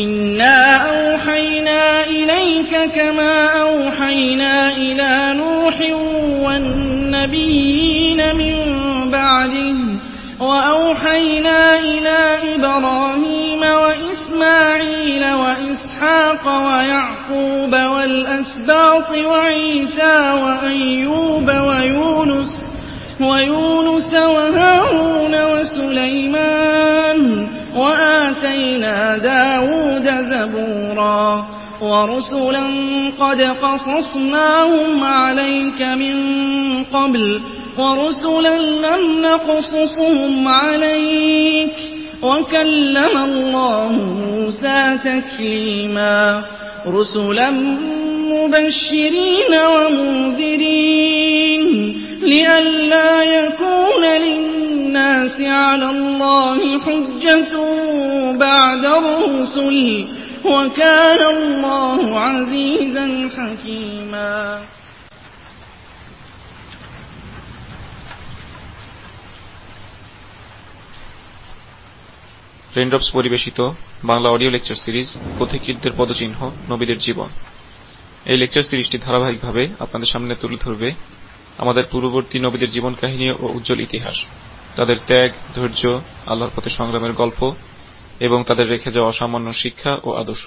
إنا أوحينا إليك كما أوحينا إلى نوح والنبيين من بعده وأوحينا إلى إبراهيم وإسماعيل وإسحاق ويعقوب والأسباط وعيسى وأيوب ويونس وهارون وسليمان وآتينا داود زبورا ورسلا قد قصصناهم عليك من قبل ورسلا لم نقصصهم عليك وكلم الله موسى تكليما رسلا مبشرين ومنذرين لئلا يكون للناس على الله حجة بعد الرسل وكان الله عزيزا حكيما Raindrops পরিবেশিত Bangla audio lecture series পথিকৃতদের পদচিহ্ন নবীদের জীবন। এই লেকচার সিরিজটি ধারাবাহিকভাবে আপনাদের সামনে তুলে ধরবে আমাদের পূর্ববর্তী নবীদের জীবন কাহিনী ও উজ্জ্বল ইতিহাস, তাদের ত্যাগ, ধৈর্য, আল্লাহর পথে সংগ্রামের গল্প এবং তাদের রেখে যাওয়া অসামান্য শিক্ষা ও আদর্শ।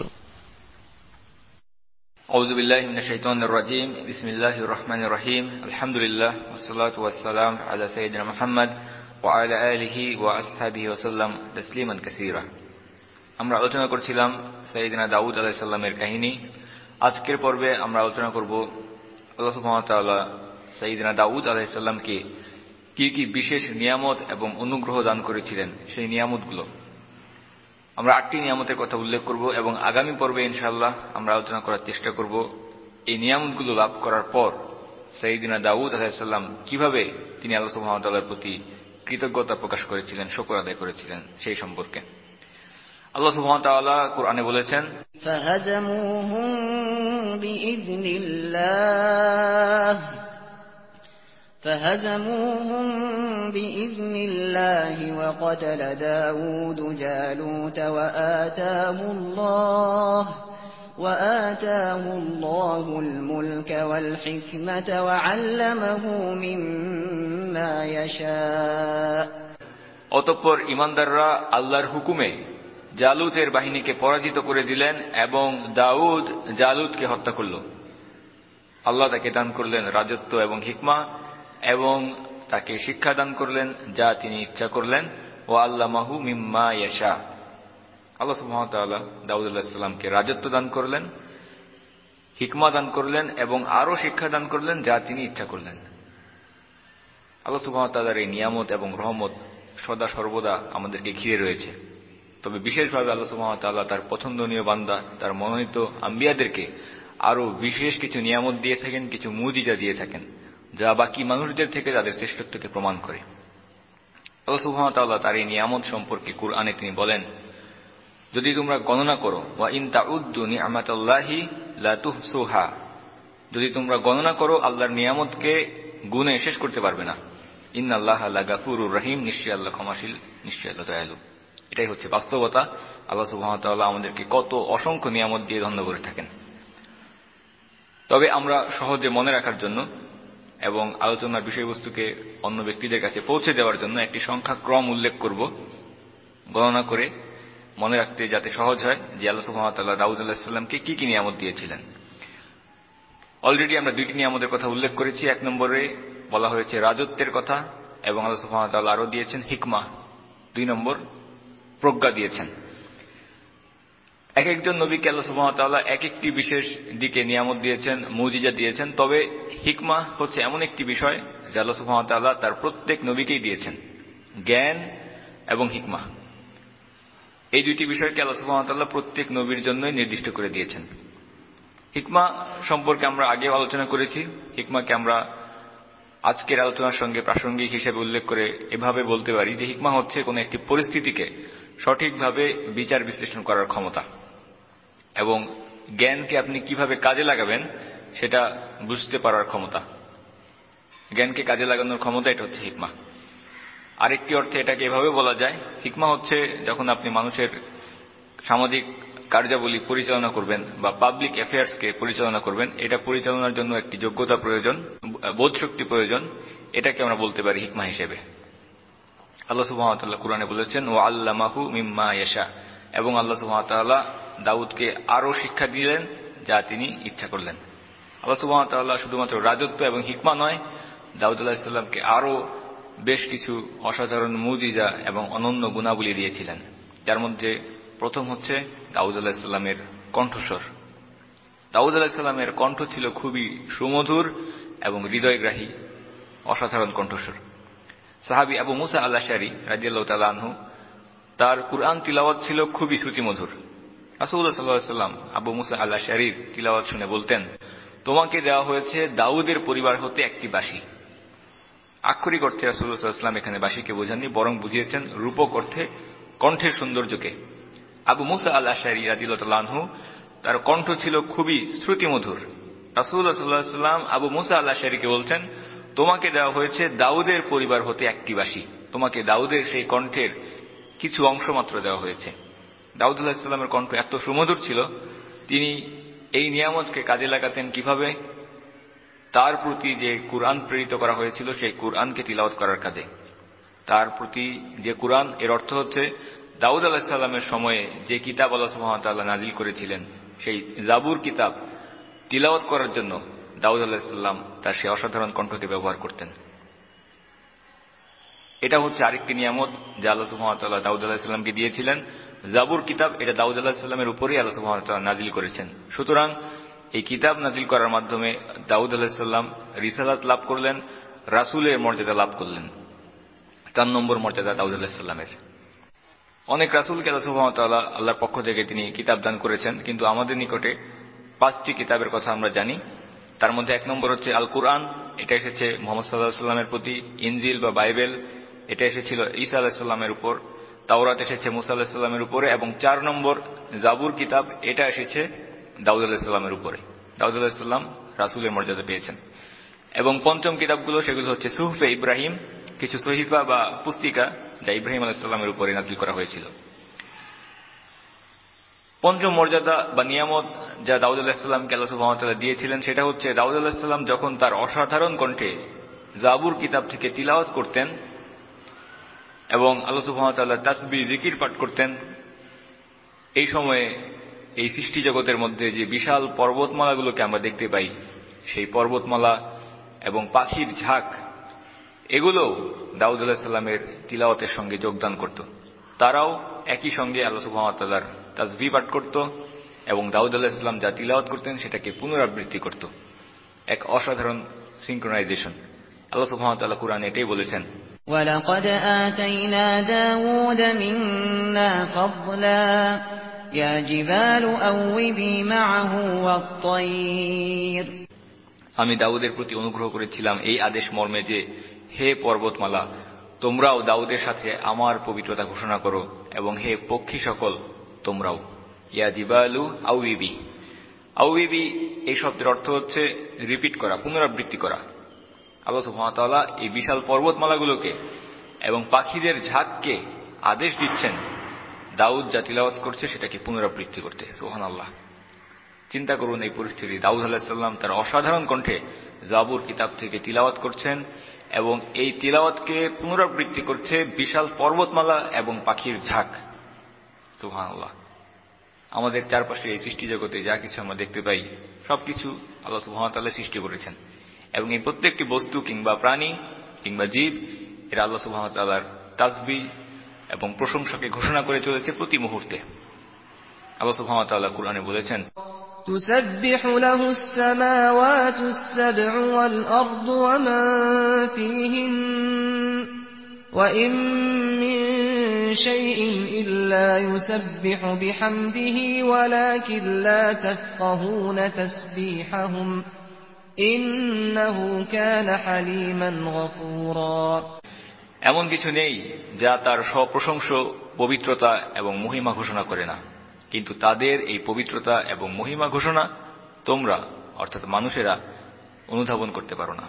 আউযু বিল্লাহি মিনাশ শাইতানির রাজীম। বিসমিল্লাহির রহমানির রহিম। আলহামদুলিল্লাহ ওয়াসসালাতু ওয়াসসালাম আলা সাইয়্যিদিনা মুহাম্মদ ওয়া আলা আলিহি ওয়া আসহাবিহি ওয়া সাল্লাম তাসলিমান কাসীরা। আমরা আলোচনা করছিলাম সাইয়্যিদিনা দাউদ আলাইহিস সালামের কাহিনী। আজকের পর্বে আমরা আলোচনা করব আল্লাহ সুবহানাহু ওয়া তাআলা সাইয়্যিদিনা দাউদ আলাইহিস সালামকে কি কি বিশেষ নিয়ামত এবং অনুগ্রহ দান করেছিলেন, সেই নিয়ামতগুলো। আমরা 8টি নিয়ামতের কথা উল্লেখ করব এবং আগামী পর্বে ইনশাআল্লাহ আমরা আলোচনা করার চেষ্টা করব এই নিয়ামতগুলো লাভ করার পর সাইয়্যিদিনা দাউদ আলাইহিস সালাম কিভাবে তিনি আল্লাহ সুবহানাহু ওয়া তাআলার প্রতি কৃতজ্ঞতা প্রকাশ করেছিলেন, শুকর আদায় করেছিলেন সেই সম্পর্কে। আল্লাহ সুবহানাহু ওয়া তাআলা কোরআনে বলেছেন, ফাহাজামুহুম বিইذনিল্লাহি ওয়া ক্বাতালা দাউদ জালুত ওয়া আতাহুল্লাহুল মুলকা ওয়াল হিকমাতা ওয়া আল্লামাহু মিম্মা ইয়াশা। অতঃপর ঈমানদাররা আল্লাহর হুকুমে জালুতের বাহিনীকে পরাজিত করে দিলেন এবং দাউদ জালুতকে হত্যা করল। আল্লাহ তাকে দান করলেন রাজত্ব এবং হিকমা এবং তাকে শিক্ষা দান করলেন যা তিনি ইচ্ছা করলেন। ওয়া আল্লামাহু মিম্মা ইয়াশা। আল্লাহ সুবহানাহু ওয়া তাআলা দাউদ আলাইহিস সালামকে রাজত্ব দান করলেন, হিকমা দান করলেন এবং আরো শিক্ষা দান করলেন যা তিনি ইচ্ছা করলেন। আল্লাহ সুবহানাহু ওয়া তাআলার এই নিয়ামত এবং রহমত সদা সর্বদা আমাদেরকে ঘিরে রয়েছে। তবে বিশেষভাবে আল্লাহ সুবহানাহু ওয়া তাআলা তার পছন্দনীয় বান্দা, তার মনোনীত আম্বিয়াদেরকে আরো বিশেষ কিছু নিয়ামত দিয়ে থাকেন, কিছু মুজিজা দিয়ে থাকেন যা বাকি মানুষদের থেকে তাদের শ্রেষ্ঠত্বকে প্রমাণ করে। আল্লাহ সুবহানাহু ওয়া তাআলা তার এই নিয়ামত সম্পর্কে কুরআনে তিনি বলেন, যদি তোমরা গণনা করো, ওয়া ইন তাউদ্দু নি'মাতাল্লাহি লা তুহসুহা, যদি তোমরা গণনা করো আল্লাহর নিয়ামতকে গুণে শেষ করতে পারবে না। ইন্নাল্লাহা লাগাফুরুর রহিম, নিশ্চয়ই আল্লাহ ক্ষমাশীল, নিশ্চয়ই আল্লাহ দয়ালু। এটাই হচ্ছে বাস্তবতা। আল্লাহ সুবহানাহু ওয়া তাআলা আমাদেরকে কত অসংখ্য নিয়ামত দিয়ে ধন্য করে থাকেন। তবে আমরা সহজে মনে রাখার জন্য এবং আলোচনার বিষয়বস্তুকে অন্য ব্যক্তিদের কাছে পৌঁছে দেওয়ার জন্য একটি সংখ্যা ক্রম উল্লেখ করব, গণনা করে মনে রাখতে যাতে সহজ হয় যে আল্লাহ সুবহানাহু ওয়া তাআলা দাউদ আলাইহিস সালামকে কি কি নিয়ামত দিয়েছিলেন। অলরেডি আমরা 2টি নিয়ামতের কথা উল্লেখ করেছি। 1 নম্বরে বলা হয়েছে রাজত্বের কথা এবং আল্লাহ সুবহানাহু ওয়া তাআলা আরো দিয়েছেন হিকমা। 2 নম্বর প্রজ্ঞা দিয়েছেন। এক একজন নবীকে আল্লাহ সুবহানাহু ওয়া তাআলা এক একটি বিশেষ দিকে নিয়ামত দিয়েছেন, মুজিজা দিয়েছেন। তবে হিকমা হচ্ছে এমন একটি বিষয় যা আল্লাহ সুবহানাহু ওয়া তাআলা তার প্রত্যেক নবীকেই দিয়েছেন, জ্ঞান এবং হিকমা। এই 2টি বিষয়কে আল্লাহ সুবহানাহু ওয়া তাআলা প্রত্যেক নবীর জন্যই নির্দিষ্ট করে দিয়েছেন। হিকমা সম্পর্কে আমরা আগেও আলোচনা করেছি। হিকমাকে আমরা আজকের আলোচনার সঙ্গে প্রাসঙ্গিক হিসেবে উল্লেখ করে এভাবে বলতে পারি যে হিকমা হচ্ছে কোন একটি পরিস্থিতিকে সঠিকভাবে বিচার বিশ্লেষণ করার ক্ষমতা এবং জ্ঞানকে আপনি কিভাবে কাজে লাগাবেন সেটা বুঝতে পারার ক্ষমতা। জ্ঞানকে কাজে লাগানোর ক্ষমতা, এটা হচ্ছে হিকমা। আরেকটি অর্থে এটাকে এভাবে বলা যায়, হিকমা হচ্ছে যখন আপনি মানুষের সামাজিক কার্যাবলী পরিচালনা করবেন বা পাবলিক অ্যাফেয়ার্সকে পরিচালনা করবেন, এটা পরিচালনার জন্য একটি যোগ্যতা প্রয়োজন, বোধশক্তি প্রয়োজন। এটাকে আমরা বলতে পারি হিকমা হিসেবে। আল্লাহ সুবহানাহু ওয়া তাআলা কুরআনে বলেছেন, ওয়া আল্লামাহু মিম্মা ইয়াশা, এবং আল্লাহ সুবহানাহু ওয়া তাআলা দাউদকে আরো শিক্ষা দিলেন যা তিনি ইচ্ছা করলেন। আল্লাহ সুবহানাহু ওয়া তাআলা শুধুমাত্র রাজত্ব এবং হিকমা নয়, দাউদ আলাইহিস সালামকে আরো বেশ কিছু অসাধারণ মুজিজা এবং অনন্য গুণাবলী দিয়েছিলেন, যার মধ্যে প্রথম হচ্ছে দাউদ আলাইহিস সালামের কণ্ঠস্বর। দাউদ আলাইহিস সালামের কণ্ঠ ছিল খুবই সুমধুর এবং হৃদয়গ্রাহী, অসাধারণ কণ্ঠস্বর। সাহাবী আবু মুসা আল আশআরী রাদিয়াল্লাহু তাআলা আনহু, তার কুরআন তিলাওয়াত ছিল খুবই শ্রুতিমধুর। রাসূলুল্লাহ সাল্লাল্লাহু আলাইহি ওয়াসাল্লাম আবু মুসা আল আশআরীর তিলাওয়াত শুনে বলতেন, তোমাকে দেওয়া হয়েছে দাউদের পরিবার হতে একটি বাঁশি। আক্ষরিক অর্থে রাসূলুল্লাহ সাল্লাল্লাহু আলাইহি ওয়াসাল্লাম এখানে বাঁশিকে বোঝাননি, বরং বুঝিয়েছেন রূপক অর্থে কণ্ঠের সৌন্দর্যকে। আবু মুসা আল আশআরী রাদিয়াল্লাহু তাআলা আনহু, তার কণ্ঠ ছিল খুবই শ্রুতিমধুর। রাসূলুল্লাহ সাল্লাল্লাহু আলাইহি ওয়াসাল্লাম আবু মুসা আল আশআরীকে বলছেন, তোমাকে দেওয়া হয়েছে দাউদের পরিবার হতে একটি বাঁশি, তোমাকে দাউদের সেই কণ্ঠের কিছু অংশ মাত্র দেওয়া হয়েছে। দাউদ আলাইহিস সালামের কণ্ঠ এত সুমধুর ছিল, তিনি এই নিয়ামতকে কাজে লাগাতেন কিভাবে? তার প্রতি যে কুরআন প্রেরিত করা হয়েছিল সেই কুরআনকে তিলাওয়াত করার কাজে। তার প্রতি যে কুরআন, এর অর্থ হচ্ছে দাউদ আলাইহিস সালামের সময়ে যে কিতাব আল্লাহ সুবহানাহু ওয়া তাআলা নাজিল করেছিলেন, সেই জাবুর কিতাব তিলাওয়াত করার জন্য দাউদ আলাইহিস সালাম তার সেই অসাধারণ কণ্ঠকে ব্যবহার করতেন। এটা হচ্ছে আরেকটি নিয়ামত যা আল্লাহ সুবহানাহু ওয়া তাআলা দাউদ আলাইহিস সালামকে দিয়েছিলেন। জাবুর কিতাব, এটা দাউদ আলাইহিস সালামের উপরেই আল্লাহ সুবহানাহু ওয়া তাআলা নাজিল করেছেন। সুতরাং এই কিতাব নাজিল করার মাধ্যমে দাউদ আলাইহিস সালাম রিসালাত লাভ করলেন, রাসূলের মর্যাদা লাভ করলেন। 4 নম্বর মর্যাদা দাউদ আলাইহিস সালামের। অনেক রাসূলকে আল্লাহ সুবহানাহু ওয়া তাআলা আল্লাহর পক্ষ থেকে তিনি কিতাব দান করেছেন, কিন্তু আমাদের নিকটে 5টি কিতাবের কথা আমরা জানি। তার মধ্যে 1 নম্বর হচ্ছে আল কুরআন, এটা এসেছে মুহাম্মদ সাল্লাল্লাহু আলাইহি ওয়াসাল্লামের প্রতি। ইনজিল বা বাইবেল, এটা এসেছিল ঈসা আলাইহিস সালামের উপর। তাওরাত এসেছে মুসা আলাইহিস সালামের উপরে। এবং 4 নম্বর জাবুর কিতাব, এটা এসেছে দাউদ আলাইহিস সালামের উপরে। দাউদ আলাইহিস সালাম রাসূলের মর্যাদা পেয়েছেন। এবং 5ম কিতাবগুলো, সেগুলো হচ্ছে সুহফে ইব্রাহিম, কিছু সহিফা বা পুস্তিকা যা ইব্রাহিম আলাইহিস সালামের উপরে নাযিল করা হয়েছিল। 5ম মর্যাদা বা নিয়ামত যা দাউদ আলাইহিস সালামকে আল্লাহ সুবহানাহু ওয়া তাআলা দিয়েছিলেন, সেটা হচ্ছে দাউদ আলাইহিস সালাম যখন তার অসাধারণ কণ্ঠে জাবুর কিতাব থেকে তিলাওয়াত করতেন এবং আল্লাহ সুবহানাহু ওয়া তাআলা তাসবিহ জিকির পাঠ করতেন, এই সময়ে এই সৃষ্টি জগতের মধ্যে যে বিশাল পর্বতমালাগুলোকে আমরা দেখতে পাই, সেই পর্বতমালা এবং পাখির ঝাঁক, এগুলো দাউদ আলাইহিস সালামের তিলাওয়াতের সঙ্গে যোগদান করত। তারাও একই সঙ্গে আল্লাহ সুবহানাহু ওয়া তাআলার তাসবিহ পাঠ করত এবং দাউদ আলাইহিস সালাম যা তিলাওয়াত করতেন সেটাকে পুনরাবৃত্তি করত। এক অসাধারণ সিনক্রোনাইজেশন। আল্লাহ সুবহানাহু ওয়া তাআলা কুরআনে এটাই বলেছেন, وَلَقَدْ آتَيْنَا دَاوُودَ مِنَّا فَضْلًا يَا جِبَالُ أَوِّبِي مَعَهُ وَالطَّيْرَ। আমি দাউদের প্রতি অনুগ্রহ করেছিলাম এই আদেশ মর্মে যে, হে পর্বতমালা, তোমরাও দাউদের সাথে আমার পবিত্রতা ঘোষণা করো, এবং হে পক্ষী সকল তোমরাও। ইয়া জিবালু আউইবি। আউইবি এই শব্দের অর্থ হচ্ছে রিপিট করা, পুনরাবৃত্তি করা। আল্লাহ সুবহানাহু ওয়া তাআলা এই বিশাল পর্বতমালাগুলোকে এবং পাখিদের ঝাঁককে আদেশ দিচ্ছেন দাউদ যা তিলাওয়াত করছে সেটাকে পুনরাবৃত্তি করতে। সুবহানাল্লাহ। চিন্তা করুন এই পরিস্থিতি, দাউদ আলাইহিস সালাম তার অসাধারণ কণ্ঠে জাবুর কিতাব থেকে তিলাওয়াত করছেন এবং এই তিলাওয়াতকে পুনরাবৃত্তি করছে বিশাল পর্বতমালা এবং পাখির ঝাঁক। সুবহানাল্লাহ। আমাদের চারপাশে এই সৃষ্টি জগতে যা কিছু আমরা দেখতে পাই, সবকিছু আল্লাহ সুবহানাহু ওয়া তাআলা সৃষ্টি করেছেন, এবং এই প্রত্যেকটি বস্তু কিংবা প্রাণী কিংবা জীব, এরা আল্লাহ সুবহানাহু ওয়া তাআলার তাসবিহ এবং প্রশংসাকে ঘোষণা করে চলেছে প্রতি মুহূর্তে। আল্লাহ সুবহানাহু ওয়া তাআলা কুরআনে বলেছেন, تسبح له السماوات السبع والأرض ومن فيهن وإن من شيء إلا يسبح بحمده ولكن لا تفقهون تسبيحهم إنه كان حليما غفورا। এমন কিছু নেই যা তার স্বপ্রশংস পবিত্রতা এবং মহিমা ঘোষণা করে না, কিন্তু তাদের এই পবিত্রতা এবং মহিমা ঘোষণা তোমরা অর্থাৎ মানুষেরা অনুধাবন করতে পারো না।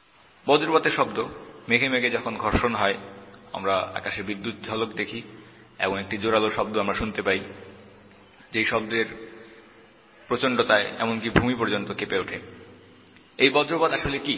বজ্রপাতের শব্দ, মেঘে মেঘে যখন ঘর্ষণ হয়, আমরা আকাশে বিদ্যুৎ ঝলক দেখি, এবং একটি জোরালো শব্দ আমরা শুনতে পাই, যেই শব্দের প্রচণ্ডতায় এমনকি ভূমি পর্যন্ত কেঁপে ওঠে। এই বজ্রপাত আসলে কি?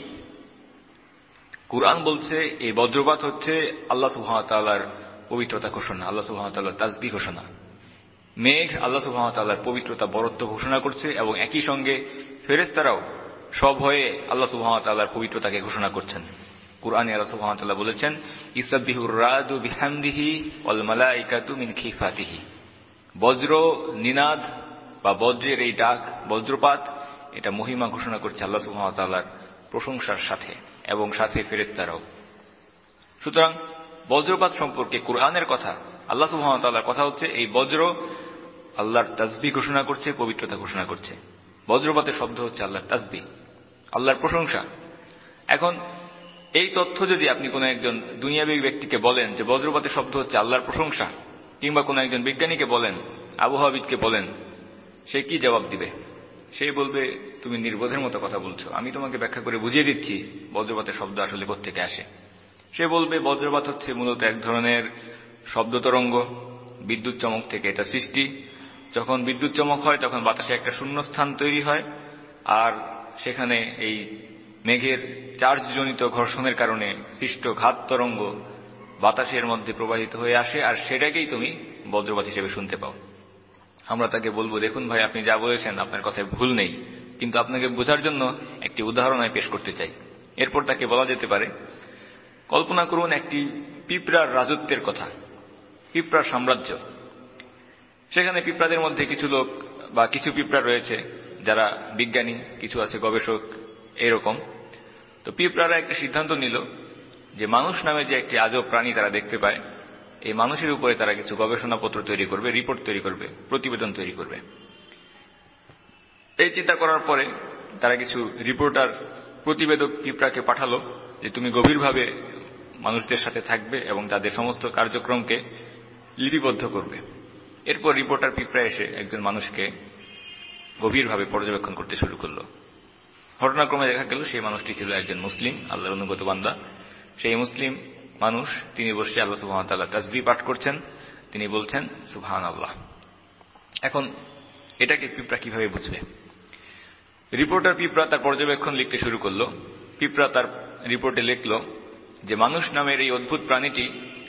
কুরআন বলছে এই বজ্রপাত হচ্ছে আল্লাহ সুবহানাহু ওয়া তাআলার পবিত্রতা ঘোষণা, আল্লাহ সুবহানাহু ওয়া তাআলার তাসবিহ ঘোষণা। মেঘ আল্লাহ সুবহানাহু ওয়া তাআলার পবিত্রতা, বরত্ব ঘোষণা করছে এবং একই সঙ্গে ফেরেশতারাও সভয়ে আল্লাহ সুবহানাহু ওয়া তাআলার পবিত্রতাকে ঘোষণা করছেন। কুরআনে আল্লাহ সুবহানাহু ওয়া তাআলা বলেছেন, ইসাব্বিহুর রাদু বিহামদিহি ওয়াল মালাইকাতু মিন খিফাতিহি। বজ্র নিনাদ বা বজ্রের এই ডাক, বজ্রপাত, এটা মহিমা ঘোষণা করছে আল্লাহ সুবহানাহু ওয়া তাআলার প্রশংসার সাথে এবং সাথে ফেরেশতারাও। সুতরাং বজ্রপাত সম্পর্কে কুরআনের কথা, আল্লাহ সুবহানাহু ওয়া তাআলার কথা হচ্ছে এই বজ্র আল্লাহর তাসবিহ ঘোষণা করছে, পবিত্রতা ঘোষণা করছে। বজ্রপাতের শব্দ হচ্ছে আল্লাহর তাসবিহ, আল্লাহর প্রশংসা। এখন এই তথ্য যদি আপনি কোনো একজন দুনিয়াবী ব্যক্তিকে বলেন যে বজ্রপাতের শব্দ হচ্ছে আল্লাহর প্রশংসা, কিংবা কোনো একজন বিজ্ঞানীকে বলেন, আবহাওয়াবিদকে বলেন, সে কি জবাব দিবে? সে বলবে, তুমি নির্বোধের মতো কথা বলছো, আমি তোমাকে ব্যাখ্যা করে বুঝিয়ে দিচ্ছি বজ্রপাতের শব্দ আসলে কোত্থেকে আসে। সে বলবে বজ্রপাত হচ্ছে মূলত এক ধরনের শব্দ তরঙ্গ, বিদ্যুৎ চমক থেকে এটা সৃষ্টি। যখন বিদ্যুৎ চমক হয় তখন বাতাসে একটা শূন্যস্থান তৈরি হয়, আর সেখানে এই মেঘের চার্জজনিত ঘর্ষণের কারণে সৃষ্ট ঘাত তরঙ্গ বাতাসের মধ্যে প্রবাহিত হয়ে আসে, আর সেটাকেই তুমি বজ্রপাত হিসেবে শুনতে পাও। আমরা তাকে বলবো, দেখুন ভাই, আপনি যা বলেছেন আপনার কথায় ভুল নেই, কিন্তু আপনাকে বোঝার জন্য একটি উদাহরণ আমি পেশ করতে চাই। এরপর তাকে বলা যেতে পারে, কল্পনা করুন একটি পিঁপড়ার রাজত্বের কথা, পিঁপড়ার সাম্রাজ্য। সেখানে পিঁপড়াদের মধ্যে কিছু লোক বা কিছু পিঁপড়া রয়েছে যারা বিজ্ঞানী, কিছু আছে গবেষক, এরকম। তো পিঁপড়ারা একটা সিদ্ধান্ত নিল যে মানুষ নামে যে একটি আজব প্রাণী তারা দেখতে পায়, এই মানুষের উপরে তারা কিছু গবেষণাপত্র তৈরি করবে, রিপোর্ট তৈরি করবে, প্রতিবেদন তৈরি করবে। এই চিন্তা করার পরে তারা কিছু রিপোর্টার, প্রতিবেদক পিঁপড়াকে পাঠালো যে তুমি গভীরভাবে মানুষদের সাথে থাকবে এবং তাদের সমস্ত কার্যক্রমকে লিপিবদ্ধ করবে। এরপর রিপোর্টার পিঁপড়া এসে একজন মানুষকে গভীরভাবে পর্যবেক্ষণ করতে শুরু করলো। ঘটনাক্রমে দেখা গেল সেই মানুষটি ছিল একজন মুসলিম, আল্লাহর অনুগত বান্দা। সেই মুসলিম মানুষ, তিনি বসে আল্লাহ সুবহানাহু ওয়া তাআলার তাসবিহ পাঠ করছেন, তিনি বলছেন সুবহানাল্লাহ। এখন এটাকে পিঁপড়া কিভাবে বুঝবে? রিপোর্টার পিঁপড়া তার পর্যবেক্ষণ লিখতে শুরু করলো। পিঁপড়া তার রিপোর্টে লিখল যে মানুষ নামের এই অদ্ভুত প্রাণীটি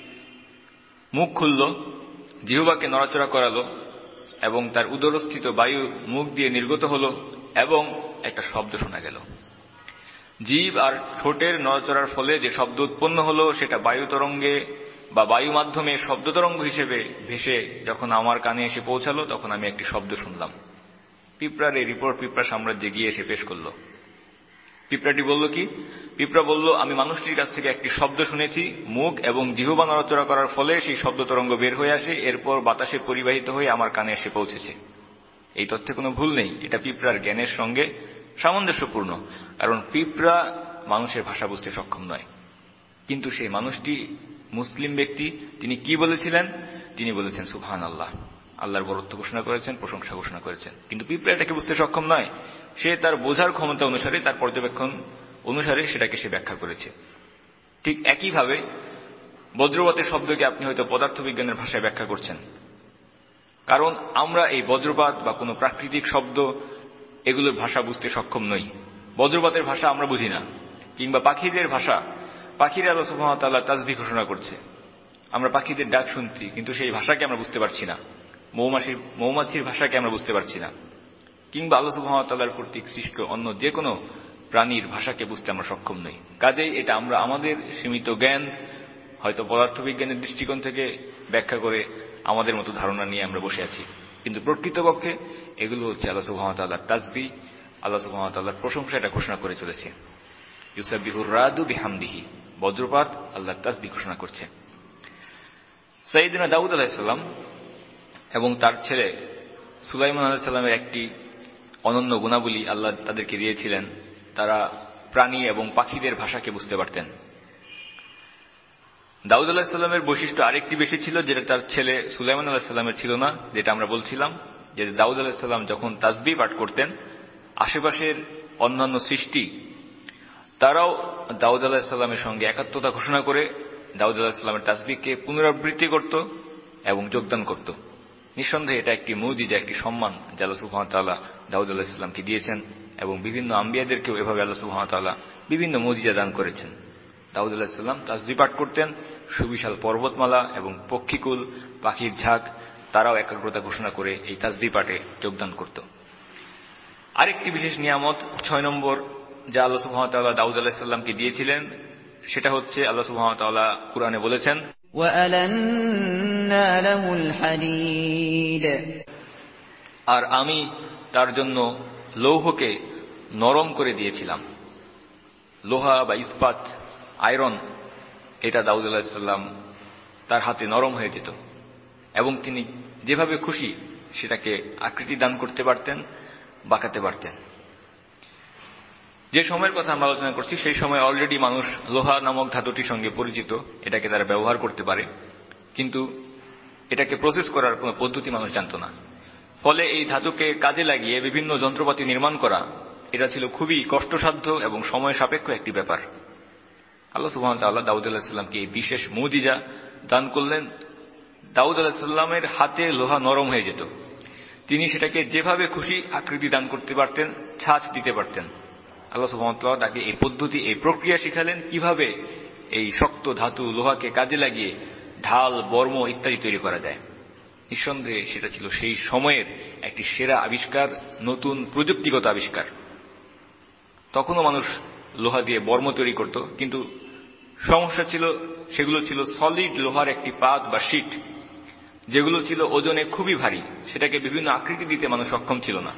মুখ খুলল, জিহ্বাকে নড়াচড়া করালো এবং তার উদরস্থিত বায়ু মুখ দিয়ে নির্গত হলো এবং একটা শব্দ শোনা গেল। জিহ্ব আর ঠোঁটের নড়াচড়ার ফলে যে শব্দ উৎপন্ন হলো সেটা বায়ু তরঙ্গে বা বায়ু মাধ্যমে শব্দ তরঙ্গ হিসেবে ভেসে যখন আমার কানে এসে পৌঁছালো, তখন আমি একটি শব্দ শুনলাম। পিঁপড়ার এই রিপোর্ট পিঁপড়া সাম্রাজ্যে গিয়ে এসে পেশ করল। পিঁপড়াটি বলল কি? পিঁপড়া বলল, আমি মানুষটির কাছ থেকে একটি শব্দ শুনেছি, মুখ এবং জিহ্বা নড়াচড়া করার ফলে সেই শব্দ তরঙ্গ বের হয়ে আসে, এরপর বাতাসে পরিবাহিত হয়ে আমার কানে এসে পৌঁছেছে। এই তথ্যে কোনো ভুল নেই, এটা পিঁপড়ার জ্ঞানের সঙ্গে সামঞ্জস্যপূর্ণ, কারণ পিঁপড়া মানুষের ভাষা বুঝতে সক্ষম নয়। কিন্তু সেই মানুষটি মুসলিম ব্যক্তি, তিনি কি বলেছিলেন? তিনি বলেছেন সুবহানাল্লাহ, আল্লাহর বরত্ব ঘোষণা করেছেন, প্রশংসা ঘোষণা করেছেন। কিন্তু পিঁপড়া এটাকে বুঝতে সক্ষম নয়। সে তার বোঝার ক্ষমতা অনুসারে, তার পর্যবেক্ষণ অনুসারে সেটাকে সে ব্যাখ্যা করেছে। ঠিক একইভাবে বজ্রপাতের শব্দকে আপনি হয়তো পদার্থবিজ্ঞানের ভাষায় ব্যাখ্যা করছেন, কারণ আমরা এই বজ্রপাত বা কোনো প্রাকৃতিক শব্দ এগুলোর ভাষা বুঝতে সক্ষম নই। বজ্রপাতের ভাষা আমরা বুঝি না, কিংবা পাখিদের ভাষা, পাখিরা আল্লাহ সুবহানাহু ওয়া তাআলার তাসবিহ ঘোষণা করছে, আমরা পাখিদের ডাক শুনছি, কিন্তু সেই ভাষাকে আমরা বুঝতে পারছি না। মৌমাছির ভাষাকে আমরা বুঝতে পারছি না, কিংবা আল্লাহ সুবহানাহু ওয়া তাআলার কর্তৃক সৃষ্ট অন্য যে কোনো প্রাণীর ভাষাকে বুঝতে আমরা সক্ষম নই। কাজেই এটা আমরা আমাদের সীমিত জ্ঞান, হয়তো পদার্থবিজ্ঞানের দৃষ্টিকোণ থেকে ব্যাখ্যা করে আমাদের মতো ধারণা নিয়ে আমরা বসে আছি। কিন্তু প্রকৃতপক্ষে এগুলো হচ্ছে আল্লাহ সুবহানাহু ওয়া তাআলার তাসবিহ, আল্লাহ সুবহানাহু ওয়া তাআলার প্রশংসা, এটা ঘোষণা করে চলেছে। ইউসাব্বিহুর রাদু বিহামদিহি, বজ্রপাত আল্লাহর তাসবিহ ঘোষণা করছে। সাইয়েদনা দাউদ আলাইহিস সালাম এবং তার ছেলে সুলাইমান আলাইহিস সালামের একটি অনন্য গুণাবলী আল্লাহ তাদেরকে দিয়েছিলেন, তারা প্রাণী এবং পাখিদের ভাষাকে বুঝতে পারতেন। দাউদ আলাইহিস সালামের বৈশিষ্ট্য আরেকটি বেশি ছিল, যেটা তার ছেলে সুলাইমান আলাইহিস সালামের ছিল না। যেটা আমরা বলছিলাম যে দাউদ আলাইহিস সালাম যখন তাসবিহ পাঠ করতেন, আশেপাশের অন্যান্য সৃষ্টি তারাও দাউদ আলাইহিস সালামের সঙ্গে একাত্মতা ঘোষণা করে দাউদ আলাইহিস সালামের তাসবিহকে পুনরাবৃত্তি করত এবং যোগদান করত। নিঃসন্দেহে এটা একটি মুজিজা, একটি সম্মান যা আল্লাহ সুবহানাহু ওয়া তাআলা দাউদ আলাইহিস সালামকে দিয়েছেন এবং বিভিন্ন আম্বিয়াদেরকেও এভাবে আল্লাহ সুবহানাহু ওয়া তাআলা বিভিন্ন মুজিজা দান করেছেন। দাউদ আলাইহিস সালাম তাসবিহ পাঠ করতেন, সুবিশাল পর্বতমালা এবং পক্ষীকুল, পাখির ঝাঁক তারাও একাগ্রতা ঘোষণা করে এই তাসবিহ পাঠে যোগদান করত। আরেকটি বিশেষ নিয়ামত 6 নম্বর যা আল্লাহ সুবহানাহু ওয়া তাআলা দাউদ আলাইহিস সালামকে দিয়েছিলেন সেটা হচ্ছে আল্লাহ সুবহানাহু ওয়া তাআলা কুরআনে বলেছেন, وَأَلَنَّا لَهُ الْحَدِيدَ আর আমি তার জন্য লৌহকে নরম করে দিয়েছিলাম। লোহা বা ইস্পাত, আয়রন, এটা দাউদ আলাইহিস সালাম তার হাতে নরম হয়ে যেত এবং তিনি যেভাবে খুশি সেটাকে আকৃতি দান করতে পারতেন, বাঁকাতে পারতেন। যে সময়ের কথা আমরা আলোচনা করছি সেই সময় অলরেডি মানুষ লোহা নামক ধাতুটির সঙ্গে পরিচিত, এটাকে তারা ব্যবহার করতে পারে, কিন্তু এটাকে প্রসেস করার কোনো পদ্ধতি মানুষ জানত না। ফলে এই ধাতুকে কাজে লাগিয়ে বিভিন্ন যন্ত্রপাতি নির্মাণ করা এটা ছিল খুবই কষ্টসাধ্য এবং সময় সাপেক্ষ একটি ব্যাপার। আল্লাহ সুবহানাহু ওয়া তাআলা দাউদ আলাইহিস সালামকে এই বিশেষ মুজিজা দান করলেন। দাউদ আলাইহিস সালামের হাতে লোহা নরম হয়ে যেত, তিনি সেটাকে যেভাবে খুশি আকৃতি দান করতে পারতেন, ছাঁচ দিতে পারতেন। আল্লাহ সুবহানাহু ওয়া তাআলা তাকে এই পদ্ধতি, এই প্রক্রিয়া শিখালেন কিভাবে এই শক্ত ধাতু লোহাকে কাজে লাগিয়ে ঢাল, বর্ম ইত্যাদি তৈরি করা যায়। নিঃসন্দেহে সেটা ছিল সেই সময়ের একটি সেরা আবিষ্কার, নতুন প্রযুক্তিগত আবিষ্কার। তখনও মানুষ লোহা দিয়ে বর্ম তৈরি করত, কিন্তু সমস্যা ছিল সেগুলো ছিল সলিড লোহার একটি পাত বা শীট, যেগুলো ছিল ওজনে খুবই ভারী, সেটাকে বিভিন্ন আকৃতি দিতে মানুষ সক্ষম ছিল না।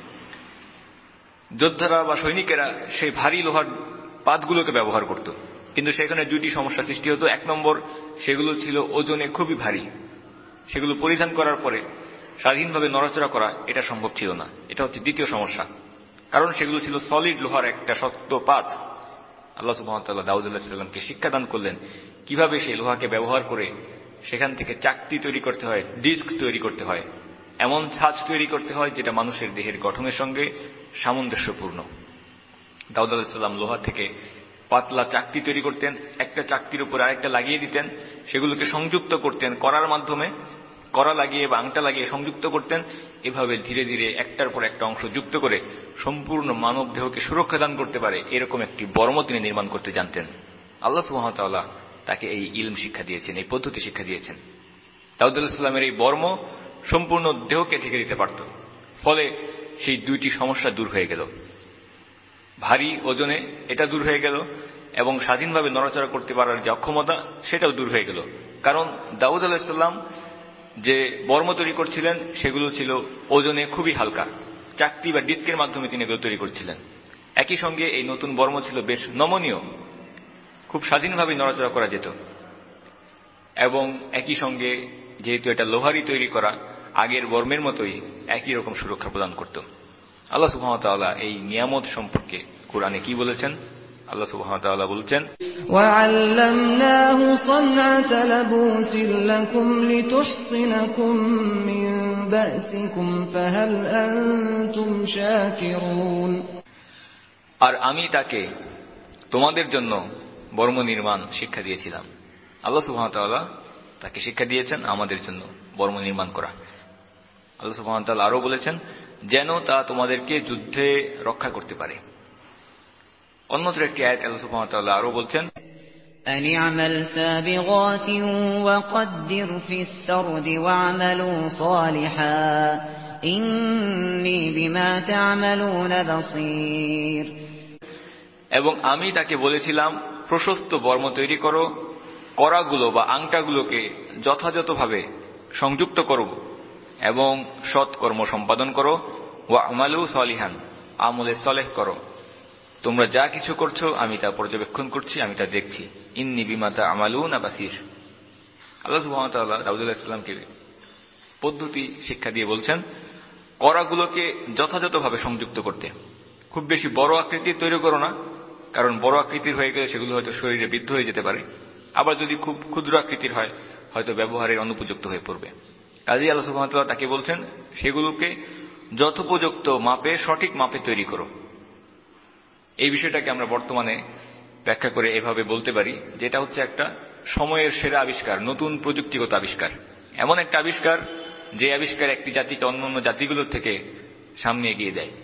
যোদ্ধারা বা সৈনিকেরা সেই ভারী লোহার পাতগুলোকে ব্যবহার করত, কিন্তু সেখানে দুইটি সমস্যা সৃষ্টি হতো। 1 নম্বর, সেগুলো ছিল ওজনে খুবই ভারী, সেগুলো পরিধান করার পরে স্বাধীনভাবে নড়াচড়া করা এটা সম্ভব ছিল না। এটা হচ্ছে দ্বিতীয় সমস্যা, কারণ সেগুলো ছিল সলিড লোহার একটা শক্ত পাত। আল্লাহ সুবহানাহু ওয়া তাআলা দাউদ আলাইহিস সালামকে শিক্ষাদান করলেন কিভাবে সেই লোহাকে ব্যবহার করে সেখান থেকে চাকতি তৈরি করতে হয়, ডিস্ক তৈরি করতে হয়, এমন ছাঁচ তৈরি করতে হয় যেটা মানুষের দেহের গঠনের সঙ্গে সামঞ্জস্যপূর্ণ। দাউদ আলাইহিস সালাম লোহা থেকে পাতলা চাকতি তৈরি করতেন, একটা চাকতির উপর আরেকটা লাগিয়ে দিতেন, সেগুলোকে সংযুক্ত করতেন করার মাধ্যমে, করা লাগিয়ে বা আংটা লাগিয়ে সংযুক্ত করতেন। এভাবে ধীরে ধীরে একটার পর একটা অংশ যুক্ত করে সম্পূর্ণ মানব দেহকে সুরক্ষা দান করতে পারে এরকম একটি বর্ম তিনি নির্মাণ করতে জানতেন। আল্লাহ সুবহানাহু ওয়া তাআলা তাকে এই ইলম শিক্ষা দিয়েছেন, এই পদ্ধতি শিক্ষা দিয়েছেন। দাউদ আলাইহিস সালামের এই বর্ম সম্পূর্ণ দেহকে ঢেকে দিতে পারত, ফলে সেই দুইটি সমস্যা দূর হয়ে গেল। ভারী ওজনে এটা দূর হয়ে গেল এবং স্বাধীনভাবে নড়াচড়া করতে পারার যে অক্ষমতা সেটাও দূর হয়ে গেল। কারণ দাউদ আলাইহিস সালাম যে বর্ম তৈরি করছিলেন সেগুলো ছিল ওজনে খুবই হালকা, চাকতি বা ডিস্কের মাধ্যমে তিনি এগুলো তৈরি করছিলেন। একই সঙ্গে এই নতুন বর্ম ছিল বেশ নমনীয়, খুব স্বাধীনভাবে নড়াচড়া করা যেত, এবং একই সঙ্গে যেহেতু এটা লোহারই তৈরি করা, আগের বর্মের মতোই একই রকম সুরক্ষা প্রদান করত। আল্লাহ সুবহানাহু ওয়া তাআলা এই নিয়ামত সম্পর্কে কুরআনে কি বলেছেন? আল্লাহ সুবহানাহু ওয়া তাআলা বলছেন, وَعَلَّمْنَاهُ صَنْعَةَ لَبُوسٍ لَكُمْ لِتُحْصِنَكُم مِّن بَأْسِكُمْ فَهَلْ أَنتُمْ شَاكِرُونَ। আর আমি তাকে তোমাদের জন্য বর্ম নির্মাণ শিক্ষা দিয়েছিলাম। আল্লাহ সুবহানাহু ওয়া তাআলা তাকে শিক্ষা দিয়েছেন আমাদের জন্য বর্ম নির্মাণ করা। আল্লাহ সুবহানাহু ওয়া তাআলা আরো বলেছেন যেন তা তোমাদেরকে যুদ্ধে রক্ষা করতে পারে। অন্যত্র একটি আয়াত আল্লাহ সুবহানাহু ওয়া তাআলা আরো বলছেন, أَنِ اعْمَلْ سَابِغَاتٍ وَقَدِّرْ فِي السَّرْدِ وَاعْمَلُوا صَالِحًا إِنِّي بِمَا تَعْمَلُونَ بَصِيرٌ। এবং আমি তাকে বলেছিলাম প্রশস্ত বর্ম তৈরি করো, করাগুলো বা আংটাগুলোকে যথাযথভাবে সংযুক্ত করো এবং সৎ কর্ম সম্পাদন করো। ওয়া আমালু সালিহান, আমলে সালেহ করো। তোমরা যা কিছু করছো আমি তা পর্যবেক্ষণ করছি, আমি তা দেখছি। ইন্নী বিমা তা'মালুনা বাসীর। আল্লাহ সুবহানাহু ওয়া তাআলা দাউদ আলাইহিস সালামকে পদ্ধতি শিক্ষা দিয়ে বলছেন করাগুলোকে যথাযথভাবে সংযুক্ত করতে। খুব বেশি বড় আকৃতির তৈরি করো না, কারণ বড় আকৃতির হয়ে গেলে সেগুলো হয়তো শরীরে বিদ্ধ হয়ে যেতে পারে। আবার যদি খুব ক্ষুদ্র আকৃতির হয় হয়তো ব্যবহারের অনুপযুক্ত হয়ে পড়বে। কাজেই আল্লাহ সুবহানাহু ওয়া তাআলা তাকে বলছেন সেগুলোকে যথোপযুক্ত মাপে, সঠিক মাপে তৈরি করো। এই বিষয়টাকে আমরা বর্তমানে ব্যাখ্যা করে এভাবে বলতে পারি যে এটা হচ্ছে একটা সময়ের সেরা আবিষ্কার, নতুন প্রযুক্তিগত আবিষ্কার। এমন একটা আবিষ্কার যে আবিষ্কার একটি জাতিকে অন্যান্য জাতিগুলোর থেকে সামনে এগিয়ে দেয়।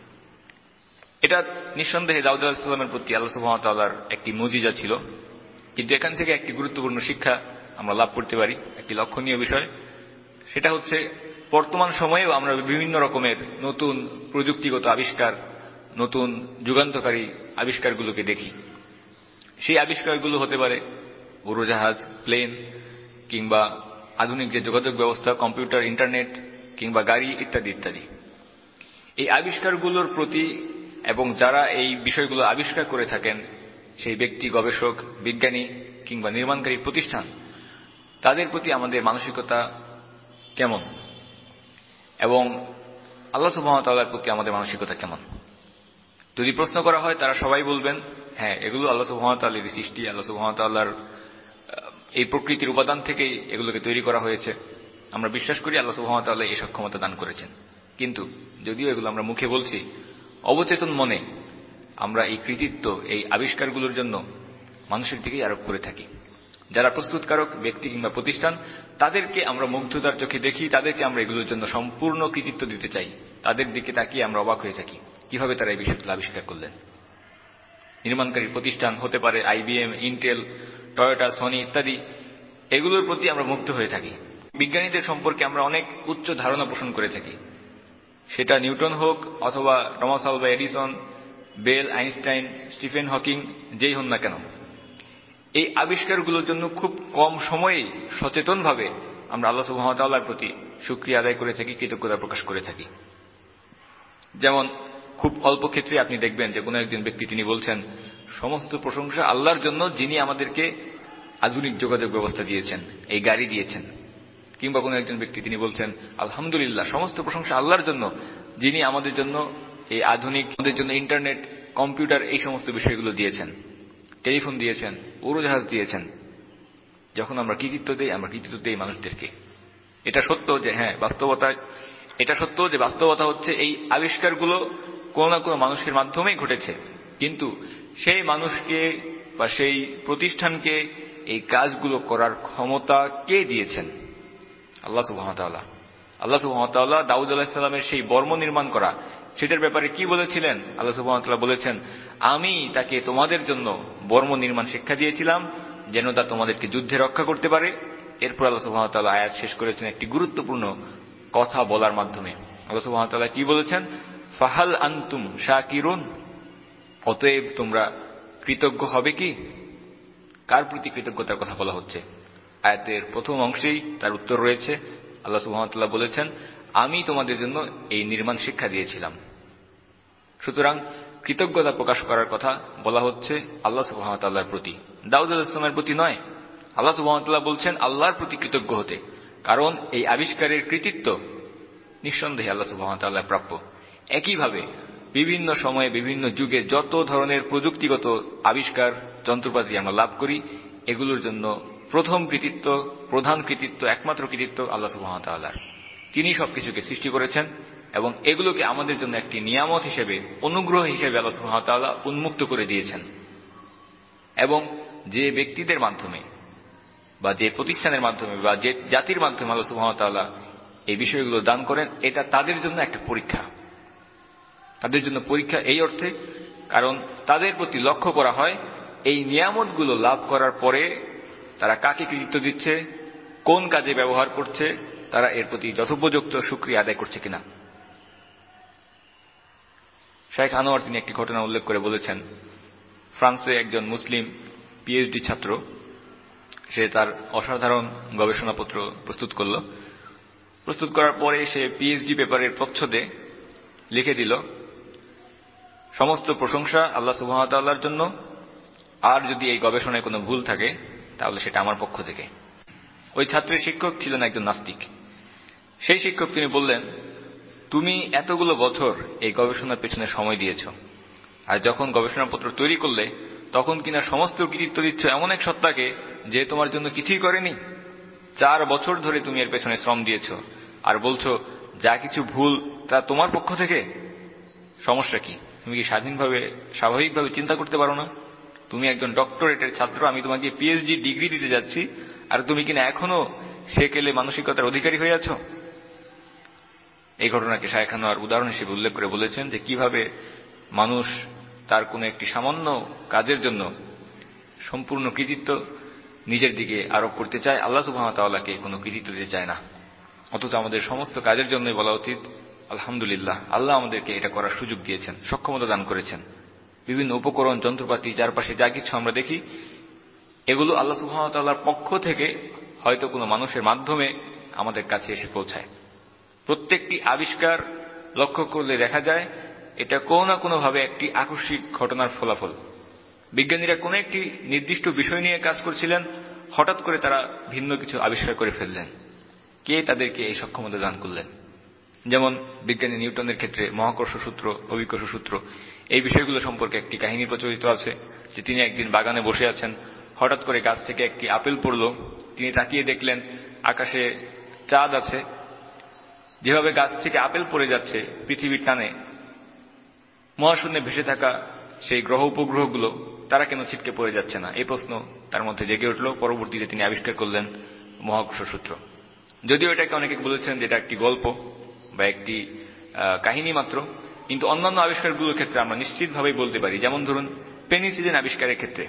এটা নিঃসন্দেহে দাউদ আলাইহিস সালামের প্রতি আল্লাহ সুবহানাহু ওয়া তাআলার একটি মুজিজা ছিল। কিন্তু এখান থেকে একটি গুরুত্বপূর্ণ শিক্ষা আমরা লাভ করতে পারি, একটি লক্ষণীয় বিষয়। সেটা হচ্ছে বর্তমান সময়েও আমরা বিভিন্ন রকমের নতুন প্রযুক্তিগত আবিষ্কার, নতুন যুগান্তকারী আবিষ্কারগুলোকে দেখি। সেই আবিষ্কারগুলো হতে পারে উড়োজাহাজ, প্লেন, কিংবা আধুনিক যে যোগাযোগ ব্যবস্থা, কম্পিউটার, ইন্টারনেট, কিংবা গাড়ি ইত্যাদি ইত্যাদি। এই আবিষ্কারগুলোর প্রতি এবং যারা এই বিষয়গুলো আবিষ্কার করে থাকেন, সেই ব্যক্তি, গবেষক, বিজ্ঞানী কিংবা নির্মাণকারী প্রতিষ্ঠান, তাদের প্রতি আমাদের মানসিকতা কেমন এবং আল্লাহ সুবহানাহু ওয়া তাআলার প্রতি আমাদের মানসিকতা কেমন? যদি প্রশ্ন করা হয়, তারা সবাই বলবেন, হ্যাঁ, এগুলো আল্লাহ সুবহানাহু ওয়া তাআলার সৃষ্টি, আল্লাহ সুবহানাহু ওয়া তাআলার এই প্রকৃতির উপাদান থেকেই এগুলোকে তৈরি করা হয়েছে। আমরা বিশ্বাস করি আল্লাহ সুবহানাহু ওয়া তাআলা এই সক্ষমতা দান করেছেন। কিন্তু যদিও এগুলো আমরা মুখে বলছি, অবচেতন মনে আমরা এই কৃতিত্ব, এই আবিষ্কারগুলোর জন্য মানুষের দিকেই আরোপ করে থাকি। যারা প্রস্তুতকারক ব্যক্তি কিংবা প্রতিষ্ঠান, তাদেরকে আমরা মুগ্ধতার চোখে দেখি, তাদেরকে আমরা এগুলোর জন্য সম্পূর্ণ কৃতিত্ব দিতে চাই। তাদের দিকে তাকিয়ে আমরা অবাক হয়ে থাকি, কিভাবে তারা এই বিষয়গুলো আবিষ্কার করলেন। নির্মাণকারী প্রতিষ্ঠান হতে পারে আইবিএম, ইন্টেল, টয়োটা, সনি ইত্যাদি, এগুলোর প্রতি আমরা মুগ্ধ হয়ে থাকি। বিজ্ঞানীদের সম্পর্কে আমরা অনেক উচ্চ ধারণা পোষণ করে থাকি, সেটা নিউটন হোক অথবা Thomas Alva Edison, Bell, Einstein, Stephen Hawking, যেই হন না কেন। এই আবিষ্কারগুলোর জন্য খুব কম সময়েই সচেতনভাবে আমরা আল্লাহ সুবহানাহু ওয়া তাআলার প্রতি শুকরিয়া আদায় করে থাকি, কৃতজ্ঞতা প্রকাশ করে থাকি। যেমন খুব অল্প ক্ষেত্রে আপনি দেখবেন যে কোনো একজন ব্যক্তি তিনি বলছেন, সমস্ত প্রশংসা আল্লাহর জন্য যিনি আমাদেরকে আধুনিক যোগাযোগ ব্যবস্থা দিয়েছেন, এই গাড়ি দিয়েছেন। কিংবা কোনো একজন ব্যক্তি তিনি বলছেন, আলহামদুলিল্লাহ, সমস্ত প্রশংসা আল্লাহর জন্য যিনি আমাদের জন্য এই আধুনিক, আমাদের জন্য ইন্টারনেট, কম্পিউটার, এই সমস্ত বিষয়গুলো দিয়েছেন, টেলিফোন দিয়েছেন, উড়োজাহাজ দিয়েছেন। যখন আমরা কৃতিত্ব দেই, আমরা কৃতিত্ব দেই মানুষদেরকে। এটা সত্য যে বাস্তবতা হচ্ছে এই আবিষ্কারগুলো কোনো না কোনো মানুষের মাধ্যমেই ঘটেছে। কিন্তু সেই মানুষকে বা সেই প্রতিষ্ঠানকে এই কাজগুলো করার ক্ষমতা কে দিয়েছেন? আল্লাহ সুবহানাহু ওয়া তাআলা। আল্লাহ সুবহানাহু ওয়া তাআলা দাউদ আলাইহিস সালামের সেই বর্ম নির্মাণ করা, সেটার ব্যাপারে কি বলেছিলেন? আল্লাহ সুবহানাহু ওয়া তাআলা বলেছেন, আমি তাকে তোমাদের জন্য বর্ম নির্মাণ শিক্ষা দিয়েছিলাম যেন তা তোমাদেরকে যুদ্ধে রক্ষা করতে পারে। এরপর আল্লাহ সুবহানাহু ওয়া তাআলা আয়াত শেষ করেছেন একটি গুরুত্বপূর্ণ কথা বলার মাধ্যমে। আল্লাহ সুবহানাহু ওয়া তাআলা কি বলেছেন? ফাহাল আনতুম শাকিরুন, অতএব তোমরা কৃতজ্ঞ হবে কি? কার প্রতি কৃতজ্ঞতার কথা বলা হচ্ছে? আয়াতের প্রথম অংশেই তার উত্তর রয়েছে। আল্লাহ সুবহানাহু ওয়া তাআলা বলেছেন, আমি তোমাদের জন্য এই নির্মাণ শিক্ষা দিয়েছিলাম। সুতরাং কৃতজ্ঞতা প্রকাশ করার কথা বলা হচ্ছে আল্লাহ সুবহানাহু ওয়া তাআলার প্রতি, দাউদ আলাইহিস সালামের প্রতি নয়। আল্লাহ সুবহানাহু ওয়া তাআলা বলছেন আল্লাহর প্রতি কৃতজ্ঞ হতে, কারণ এই আবিষ্কারের কৃতিত্ব নিঃসন্দেহে আল্লাহ সুবহানাহু ওয়া তাআলার প্রাপ্য। একইভাবে বিভিন্ন সময়ে বিভিন্ন যুগে যত ধরনের প্রযুক্তিগত আবিষ্কার, যন্ত্রপাতি আমরা লাভ করি, এগুলোর জন্য প্রথম কৃতিত্ব, প্রধান কৃতিত্ব, একমাত্র কৃতিত্ব আল্লাহ সুবহানাহু ওয়া তাআলার। তিনি সবকিছুকে সৃষ্টি করেছেন এবং এগুলোকে আমাদের জন্য একটি নিয়ামত হিসেবে, অনুগ্রহ হিসেবে আল্লাহ সুবহানাহু ওয়া তাআলা উন্মুক্ত করে দিয়েছেন। এবং যে ব্যক্তিদের মাধ্যমে বা যে প্রতিষ্ঠানের মাধ্যমে বা যে জাতির মাধ্যমে আল্লাহ সুবহানাহু ওয়া তাআলা এই বিষয়গুলো দান করেন, এটা তাদের জন্য একটা পরীক্ষা। তাদের জন্য পরীক্ষা এই অর্থে, কারণ তাদের প্রতি লক্ষ্য করা হয় এই নিয়ামতগুলো লাভ করার পরে তারা কাকে কৃতিত্ব দিচ্ছে, কোন কাজে ব্যবহার করছে, তারা এর প্রতি যথোপযুক্ত শুকরিয়া আদায় করছে কিনা। শেখ আনোয়ার তিনি একটি ঘটনা উল্লেখ করে বলেছেন, ফ্রান্সে একজন মুসলিম পিএইচডি ছাত্র, সে তার অসাধারণ গবেষণাপত্র প্রস্তুত করল। প্রস্তুত করার পরে সে পিএইচডি পেপারের প্রচ্ছদে লিখে দিল, সমস্ত প্রশংসা আল্লাহ সুবহানাহু ওয়া তাআলার জন্য, আর যদি এই গবেষণায় কোনো ভুল থাকে তাহলে সেটা আমার পক্ষ থেকে। ওই ছাত্রের শিক্ষক ছিলেন একজন নাস্তিক। সেই শিক্ষক তিনি বললেন, তুমি এতগুলো বছর এই গবেষণার পেছনে সময় দিয়েছ, আর যখন গবেষণাপত্র তৈরি করলে তখন কিনা সমস্ত কৃতিত্ব দিচ্ছ এমন এক সত্তাকে যে তোমার জন্য কিছুই করেনি। 4 বছর ধরে তুমি এর পেছনে শ্রম দিয়েছ, আর বলছো যা কিছু ভুল তা তোমার পক্ষ থেকে। সমস্যা কি? তুমি কি স্বাভাবিকভাবে চিন্তা করতে পারো না? তুমি একজন ডক্টরেটের ছাত্র, আমি তোমাকে পিএইচডি ডিগ্রি দিতে যাচ্ছি, আর তুমি কিনা এখনো সেকেলে মানসিকতার অধিকারী হয়ে আছো? এই ঘটনাকে শায়খ আনোয়ার উদাহরণ হিসেবে উল্লেখ করে বলেছেন যে কিভাবে মানুষ তার কোনো একটি সামান্য কাজের জন্য সম্পূর্ণ কৃতিত্ব নিজের দিকে আরোপ করতে চায়, আল্লাহ সুবহানাহু ওয়া তাআলাকে কোনো কৃতিত্ব দিতে চায় না। অথচ আমাদের সমস্ত কাজের জন্যই বলা উচিত আলহামদুলিল্লাহ, আল্লাহ আমাদেরকে এটা করার সুযোগ দিয়েছেন, সক্ষমতা দান করেছেন। বিভিন্ন উপকরণ, যন্ত্রপাতি, চারপাশে যা কিছু আমরা দেখি, এগুলো আল্লাহ সুবহানাহু ওয়া তাআলার পক্ষ থেকে হয়তো কোনো মানুষের মাধ্যমে আমাদের কাছে এসে পৌঁছায়। প্রত্যেকটি আবিষ্কার লক্ষ্য করলে দেখা যায় এটা কোনো না কোনোভাবে একটি আকস্মিক ঘটনার ফলাফল। বিজ্ঞানীরা কোনো একটি নির্দিষ্ট বিষয় নিয়ে কাজ করছিলেন, হঠাৎ করে তারা ভিন্ন কিছু আবিষ্কার করে ফেললেন। কে তাদেরকে এই সক্ষমতা দান করলেন? যেমন বিজ্ঞানী নিউটনের ক্ষেত্রে মহাকর্ষ সূত্র, অভিকর্ষ সূত্র, এই বিষয়গুলো সম্পর্কে একটি কাহিনী প্রচলিত আছে যে তিনি একদিন বাগানে বসে আছেন, হঠাৎ করে গাছ থেকে একটি আপেল পড়ল। তিনি তাকিয়ে দেখলেন আকাশে চাঁদ আছে। যেভাবে গাছ থেকে আপেল পড়ে যাচ্ছে পৃথিবীর টানে, মহাশূন্যে ভেসে থাকা সেই গ্রহ উপগ্রহগুলো তারা কেন ছিটকে পড়ে যাচ্ছে না, এই প্রশ্ন তার মধ্যে জেগে উঠল। পরবর্তীতে তিনি আবিষ্কার করলেন মহাকর্ষ সূত্র। যদিও এটাকে অনেকে বলেছেন যে এটা একটি গল্প বা একটি কাহিনী মাত্র, কিন্তু অন্যান্য আবিষ্কারগুলোর ক্ষেত্রে আমরা নিশ্চিতভাবেই বলতে পারি, যেমন ধরুন পেনিসিলিন আবিষ্কারের ক্ষেত্রে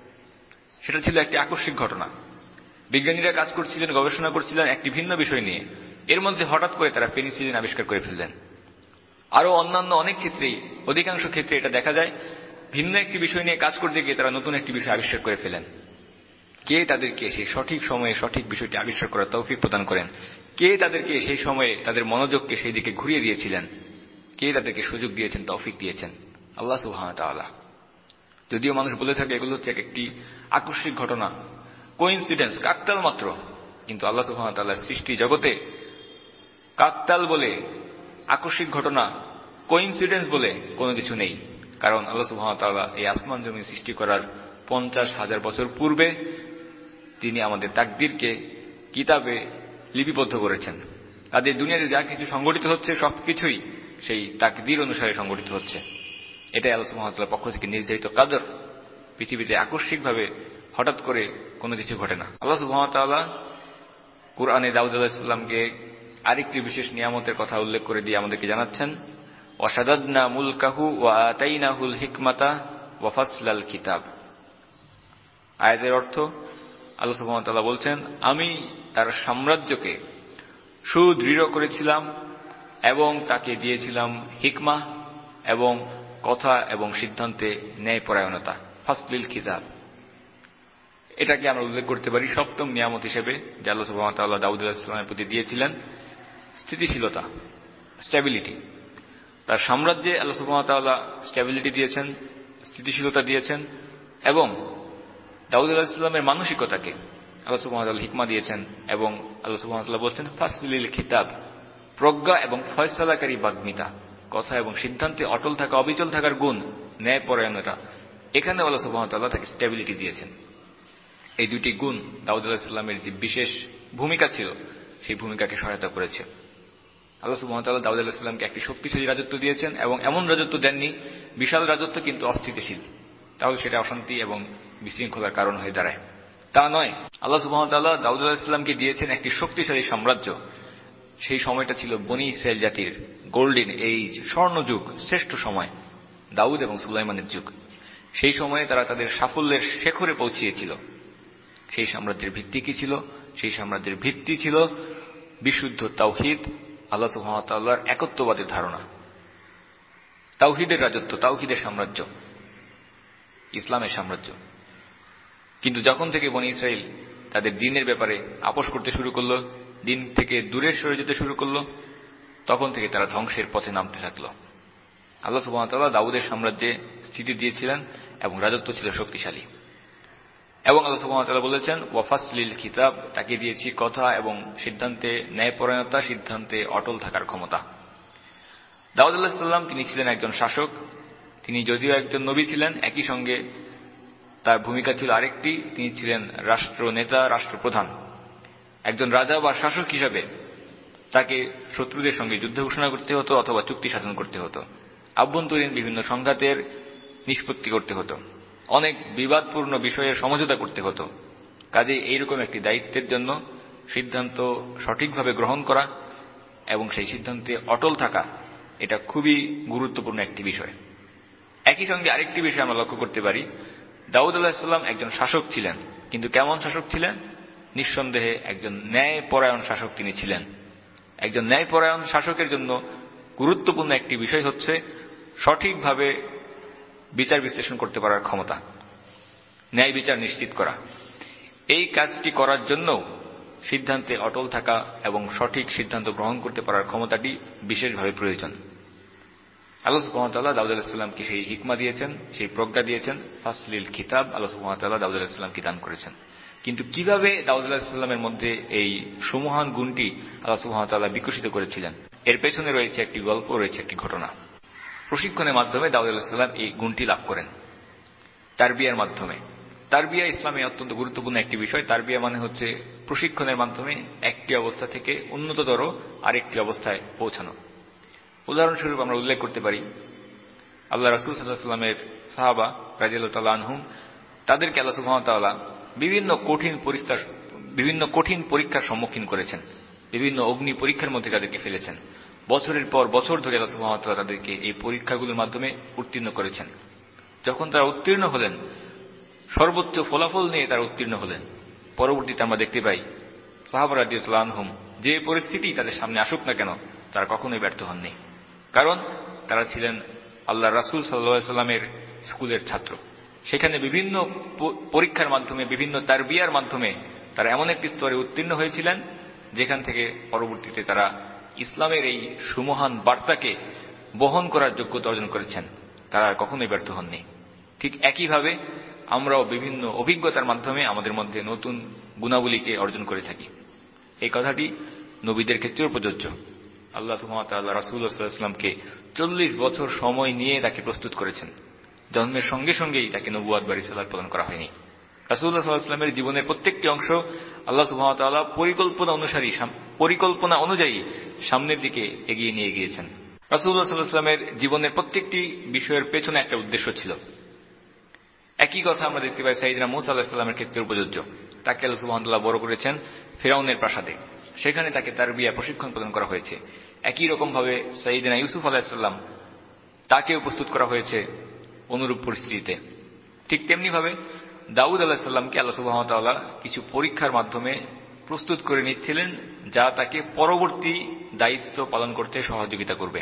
সেটা ছিল একটি আকস্মিক ঘটনা। বিজ্ঞানীরা কাজ করছিলেন, গবেষণা করছিলেন একটি ভিন্ন বিষয় নিয়ে, এর মধ্যে হঠাৎ করে তারা পেনিসিলিন আবিষ্কার করে ফেললেন। আরো অন্যান্য অনেক ক্ষেত্রেই, অধিকাংশ ক্ষেত্রে এটা দেখা যায়, ভিন্ন একটি বিষয় নিয়ে কাজ করতে গিয়ে তারা নতুন একটি বিষয় আবিষ্কার করে ফেলেন। কে তাদেরকে সেই সঠিক সময়ে সঠিক বিষয়টি আবিষ্কার করার তৌফিক প্রদান করেন? কে তাদেরকে সেই সময়ে তাদের মনোযোগকে সেই দিকে ঘুরিয়ে দিয়েছিলেন? কে তাদেরকে সুযোগ দিয়েছেন, তৌফিক দিয়েছেন? আল্লাহ সুবহানাহু ওয়া তাআলা। যদিও মানুষ বলে থাকে এগুলো হচ্ছে একটি আকস্মিক ঘটনা, কোইন্সিডেন্স, কাকতাল মাত্র, কিন্তু আল্লাহ সুবহানাহু ওয়া তাআলার সৃষ্টি জগতে কাকতাল বলে, আকস্মিক ঘটনা, কোইন্সিডেন্স বলে কোনো কিছু নেই। কারণ আল্লাহ সুবহানাহু ওয়া তাআলা এই আসমান জমিন সৃষ্টি করার 50,000 বছর পূর্বে তিনি আমাদের তাকদীরকে কিতাবে লিপিবদ্ধ করেছেন। তাদের দুনিয়াতে যা কিছু সংগঠিত হচ্ছে সবকিছুই সেই তাকদীর অনুসারে সংগঠিত হচ্ছে। এটাই আল্লাহ সুবহানাহু ওয়া তাআলার পক্ষ থেকে নির্ধারিত কাদর। পৃথিবীতে আকস্মিকভাবে হঠাৎ করে কোনো কিছু ঘটে না। আল্লাহ সুবহানাহু ওয়া তাআলা কুরআনে দাউদ আলাইহিস সালামকে আরেকটি বিশেষ নিয়ামতের কথা উল্লেখ করে দিয়ে আমাদেরকে জানাচ্ছেন, ওয়াশাদাদনা মুলকাহু ওয়া আতাইনাহুল হিকমাতা ওয়া ফাসলাল কিতাব। আয়াতের অর্থ, আল্লাহ সুবহানাহু ওয়া তাআলা বলছেন, আমি তার সাম্রাজ্যকে সুদৃঢ় করেছিলাম এবং তাকে দিয়েছিলাম হিকমা এবং কথা এবং সিদ্ধান্তে ন্যায়পরায়ণতা, ফাসলিল কিতাব। এটাকে আমরা উল্লেখ করতে পারি সপ্তম নিয়ামত হিসেবে যে আল্লাহ সুবহানাহু ওয়া তাআলা দাউদ আলাইহিস সালামের প্রতি দিয়েছিলেন, স্থিতিশীলতা, স্ট্যাবিলিটি। তার সাম্রাজ্যে আল্লাহ সুবহানাহু ওয়া তাআলা স্ট্যাবিলিটি দিয়েছেন, স্থিতিশীলতা দিয়েছেন, এবং দাউদ আলাইহিস সালামের মানসিকতাকে আল্লাহ সুবহানাহু ওয়া তাআলা হিকমা দিয়েছেন। এবং আল্লাহ সুবহানাহু ওয়া তাআলা বলছেন ফাসলিল কিতাব, প্রজ্ঞা এবং ফয়সালাকারী বাগ্মিতা, কথা এবং সিদ্ধান্তে অটল থাকা, অবিচল থাকার গুণ, ন্যায়পরায়ণতা, এখানে আল্লাহ সুবহানাহু ওয়া তাআলা তাকে স্ট্যাবিলিটি দিয়েছেন। এই দুটি গুণ দাউদ আলাইহিস সালামের যে বিশেষ ভূমিকা ছিল সেই ভূমিকাকে সহায়তা করেছে। আল্লাহ সুবহানাহু ওয়া তাআলা দাউদ আলাইহিস সালামকে একটি শক্তিশালী রাজত্ব দিয়েছেন, এবং এমন রাজত্ব দেননি বিশাল রাজত্ব কিন্তু অস্থিতিশীল, তাহলে সেটা অশান্তি এবং বিশৃঙ্খলার কারণ হয়ে দাঁড়ায়। তা নয়, আল্লাহ সুবহানাহু ওয়া তাআলা দাউদ আলাইহিস সালামকে দিয়েছেন একটি শক্তিশালী সাম্রাজ্য। সেই সময়টা ছিল বনী ইসরাইল জাতির গোল্ডেন এইজ, স্বর্ণযুগ, শ্রেষ্ঠ সময়, দাউদ এবং সুলাইমানের যুগ। সেই সময়ে তারা তাদের সাফল্যের শেখরে পৌঁছিয়েছিল। সেই সাম্রাজ্যের ভিত্তি কি ছিল? সেই সাম্রাজ্যের ভিত্তি ছিল বিশুদ্ধ তাওহীদ, আল্লাহ সুবহানাহু ওয়া তাআলার একত্ববাদের ধারণা, তাওহীদের রাজত্ব, তাওহীদের সাম্রাজ্য, ইসলামের সাম্রাজ্য। কিন্তু যখন থেকে বনী ইসরাইল তাদের দ্বীনের ব্যাপারে আপোষ করতে শুরু করলো, দ্বীন থেকে দূরে সরে যেতে শুরু করলো, তখন থেকে তারা ধ্বংসের পথে নামতে থাকলো। আল্লাহ সুবহানাহু ওয়া তাআলা দাউদের সাম্রাজ্যে স্থিতি দিয়েছিলেন এবং রাজত্ব ছিল শক্তিশালী। এবং আল্লাহ সুবহানাহু ওয়া তাআলা বলেছেন ওয়াফাসলিল কিতাব, তাকে দিয়েছি কথা এবং সিদ্ধান্তে ন্যায়পরায়ণতা, সিদ্ধান্তে অটল থাকার ক্ষমতা। দাউদ আলাইহিস সালাম তিনি ছিলেন একজন শাসক। তিনি যদিও একজন নবী ছিলেন, একই সঙ্গে তার ভূমিকা ছিল আরেকটি, তিনি ছিলেন রাষ্ট্রনেতা, রাষ্ট্রপ্রধান। একজন রাজা বা শাসক হিসাবে তাকে শত্রুদের সঙ্গে যুদ্ধ ঘোষণা করতে হতো অথবা চুক্তি সাধন করতে হতো, আভ্যন্তরীণ বিভিন্ন সংঘাতের নিষ্পত্তি করতে হতো, অনেক বিবাদপূর্ণ বিষয়ের সমঝোতা করতে হতো। কাজে এইরকম একটি দায়িত্বের জন্য সিদ্ধান্ত সঠিকভাবে গ্রহণ করা এবং সেই সিদ্ধান্তে অটল থাকা, এটা খুবই গুরুত্বপূর্ণ একটি বিষয়। একই সঙ্গে আরেকটি বিষয় আমরা লক্ষ্য করতে পারি, দাউদ আলাইহিস সালাম একজন শাসক ছিলেন, কিন্তু কেমন শাসক ছিলেন? নিঃসন্দেহে একজন ন্যায়পরায়ণ শাসক তিনি ছিলেন। একজন ন্যায়পরায়ণ শাসকের জন্য গুরুত্বপূর্ণ একটি বিষয় হচ্ছে সঠিকভাবে বিচার বিশ্লেষণ করতে পারার ক্ষমতা, ন্যায় বিচার নিশ্চিত করা। এই কাজটি করার জন্য সিদ্ধান্তে অটল থাকা এবং সঠিক সিদ্ধান্ত গ্রহণ করতে পারার ক্ষমতাটি বিশেষভাবে প্রয়োজন। আল্লাহ সুবহানাহু ওয়া তাআলা দাউদ আলাইহিস সালামকে সেই হিকমা দিয়েছেন, সেই প্রজ্ঞা দিয়েছেন। ফাসলিল কিতাব আল্লাহ সুবহানাহু ওয়া তাআলা দাউদ আলাইহিস সালামকে দান করেছেন। কিন্তু কিভাবে দাউদ আলাইহিস সালামের মধ্যে এই সুমহান গুণটি আল্লাহ সুবহানাহু ওয়া তাআলা বিকশিত করেছিলেন, এর পেছনে রয়েছে একটি গল্প, রয়েছে একটি ঘটনা। প্রশিক্ষণের মাধ্যমে দাউদ আলাইহিস সালাম এই গুণটি লাভ করেন, তারবিয়ার মাধ্যমে। তারবিয়া ইসলামে অত্যন্ত গুরুত্বপূর্ণ একটি বিষয়। তারবিয়া মানে হচ্ছে প্রশিক্ষণের মাধ্যমে একটি অবস্থা থেকে উন্নততর আরেকটি অবস্থায় পৌঁছানো। উদাহরণস্বরূপ আমরা উল্লেখ করতে পারি, আল্লাহ রাসূল সাল্লাল্লাহু আলাইহি ওয়াসাল্লামের সাহাবা রাদিয়াল্লাহু তাআলা আনহুম, তাদেরকে আল্লাহ সুবহানাহু ওয়া তাআলা বিভিন্ন কঠিন পরীক্ষার সম্মুখীন করেছেন, বিভিন্ন অগ্নি পরীক্ষার মধ্যে তাদেরকে ফেলেছেন। বছরের পর বছর ধরে আল্লাহ সুবহানাহু ওয়া তাআলা তাদেরকে এই পরীক্ষাগুলোর মাধ্যমে উত্তীর্ণ করেছেন। যখন তারা উত্তীর্ণ হলেন, সর্বোচ্চ ফলাফল নিয়ে তারা উত্তীর্ণ হলেন, পরবর্তীতে আমরা দেখতে পাই সাহাবা রাদিয়াল্লাহু আনহুম যে পরিস্থিতি তাদের সামনে আসুক না কেন, তারা কখনোই ব্যর্থ হননি। কারণ তারা ছিলেন আল্লাহ রাসূল সাল্লাল্লাহু আলাইহি ওয়াসাল্লামের স্কুলের ছাত্র। সেখানে বিভিন্ন পরীক্ষার মাধ্যমে, বিভিন্ন তারবিয়ার মাধ্যমে তারা এমন একটি স্তরে উত্তীর্ণ হয়েছিলেন যেখান থেকে পরবর্তীতে তারা ইসলামের এই সুমহান বার্তাকে বহন করার যোগ্যতা অর্জন করেছেন। তারা আর কখনোই ব্যর্থ হননি। ঠিক একইভাবে আমরাও বিভিন্ন অভিজ্ঞতার মাধ্যমে আমাদের মধ্যে নতুন গুণাবলীকে অর্জন করে থাকি। এই কথাটি নবীদের ক্ষেত্রেও প্রযোজ্য। আল্লাহ সুবহানাহু ওয়া তাআলা রাসূলুল্লাহ সাল্লাল্লাহু আলাইহি ওয়াসাল্লামকে 40 বছর সময় নিয়ে তাকে প্রস্তুত করেছেন। জন্মের সঙ্গে সঙ্গেই তাকে নবুয়ত বা রিসালাত প্রদান করা হয়নি। রাসূলুল্লাহ সাল্লাল্লাহু আলাইহি ওয়াসাল্লামের জীবনের প্রত্যেকটি অংশ আল্লাহ সুবহানাহু ওয়া তাআলা পরিকল্পনা অনুযায়ী সামনের দিকে এগিয়ে নিয়ে গিয়েছেন। রাসূলুল্লাহ সাল্লাল্লাহু আলাইহি ওয়াসাল্লামের জীবনের প্রত্যেকটি বিষয়ের পেছনে একটা উদ্দেশ্য ছিল। একই কথা আমরা দেখতে পাই সাইয়েদনা মূসা আলাইহিস সালামের ক্ষেত্রে প্রযোজ্য। তাকে আল্লাহ সুবহানাহু ওয়া তাআলা বড় করেছেন ফিরআউনের প্রাসাদে, সেখানে তাকে তারবিয়া প্রশিক্ষণ প্রদান করা হয়েছে। একই রকম ভাবে সাইয়েদনা ইউসুফ আলাইহিস সালাম, তাকেও প্রস্তুত করা হয়েছে অনুরূপ পরিস্থিতিতে। ঠিক তেমনি ভাবে দাউদ আলাইহিস সালামকে আল্লাহ সুবহানাহু ওয়া তাআলা কিছু পরীক্ষার মাধ্যমে প্রস্তুত করে নিচ্ছিলেন, যা তাকে পরবর্তী দায়িত্ব পালন করতে সহযোগিতা করবে।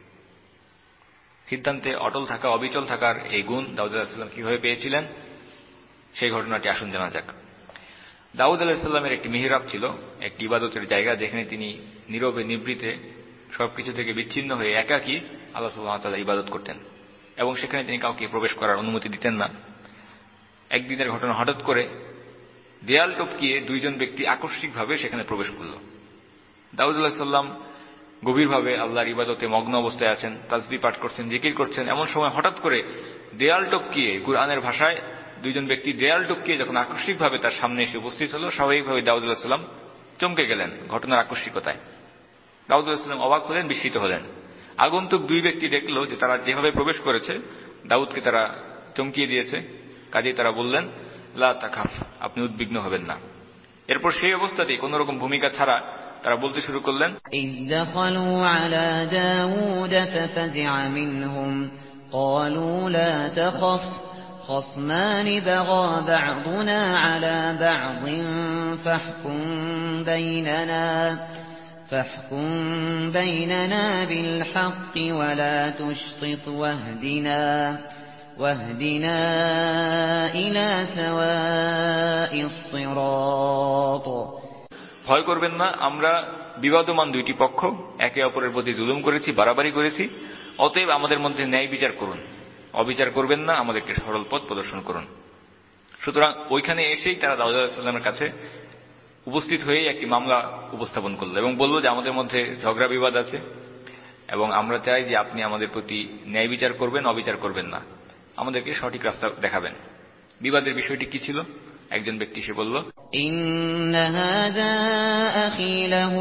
সিদ্ধান্তে অটল থাকা, অবিচল থাকার এই গুণ দাউদ আলাইহিস সালাম কিভাবে পেয়েছিলেন, সেই ঘটনাটি আসুন জানা যাক। দাউদ আলাইহিস সালামের একটি মিহরাব ছিল, একটি ইবাদতের জায়গা, যেখানে তিনি নীরবে নিভৃতে সবকিছু থেকে বিচ্ছিন্ন হয়ে একাকী আল্লাহ সুবহানাহু ওয়া তাআলা ইবাদত করতেন, এবং সেখানে তিনি কাউকে প্রবেশ করার অনুমতি দিতেন না। একদিনের ঘটনা, হঠাৎ করে দেয়াল টপকিয়ে দুইজন ব্যক্তি আকস্মিকভাবে সেখানে প্রবেশ করল। দাউদ আলাইহিস সালাম গভীরভাবে আল্লাহর ইবাদতে মগ্ন অবস্থায় আছেন, তাসবিহ পাঠ করছেন, জিকির করছেন। এমন সময় হঠাৎ করে দেয়াল টপকিয়ে, কুরআনের ভাষায় দুইজন ব্যক্তি দেয়াল টপকিয়ে যখন আকস্মিকভাবে তার সামনে এসে উপস্থিত হল, স্বাভাবিকভাবে দাউদ আলাইহিস সালাম চমকে গেলেন ঘটনার আকস্মিকতায়। দাউদ আলাইহিস সালাম অবাক হলেন, বিস্মিত হলেন। আগন্তুক দুই ব্যক্তি দেখল যে তারা যেভাবে প্রবেশ করেছে, দাউদকে তারা চমকিয়ে দিয়েছে। কাজেই তারা বললেন, লা তাখাফ, আপনি উদ্বিগ্ন হবেন না। এরপর সেই অবস্থাতেই কোন রকম ভূমিকা ছাড়া তারা বলতে শুরু করলেন, ইদখালু আলা দাউদ ফাফাজিআ মিনহুম ক্বালু লা তাখাফ خصمان بغى بعضنا على بعض فاحكم بيننا بالحق ولا تشطط واهدنا إلى سواء الصراط। ভয় করবেন না, আমরা বিবাদমান দুইটি পক্ষ, একে অপরের প্রতি জুলুম করেছি, বাড়াবাড়ি করেছি, অতএব আমাদের মধ্যে ন্যায় বিচার করুন, অবিচার করবেন না, আমাদেরকে সরল পথ প্রদর্শন করুন। সুতরাং ওইখানে এসেই তারা দাউদ আলাইহিস সালামের কাছে উপস্থিত হয়ে একটি মামলা উপস্থাপন করল এবং বলল যে আমাদের মধ্যে ঝগড়া বিবাদ আছে এবং আমরা চাই যে আপনি আমাদের প্রতি ন্যায় বিচার করবেন, অবিচার করবেন না, আমাদেরকে সঠিক রাস্তা দেখাবেন। বিবাদের বিষয়টি কি ছিল? একজন ব্যক্তি এসে বলল, ইন্না হাযা আখী লাহু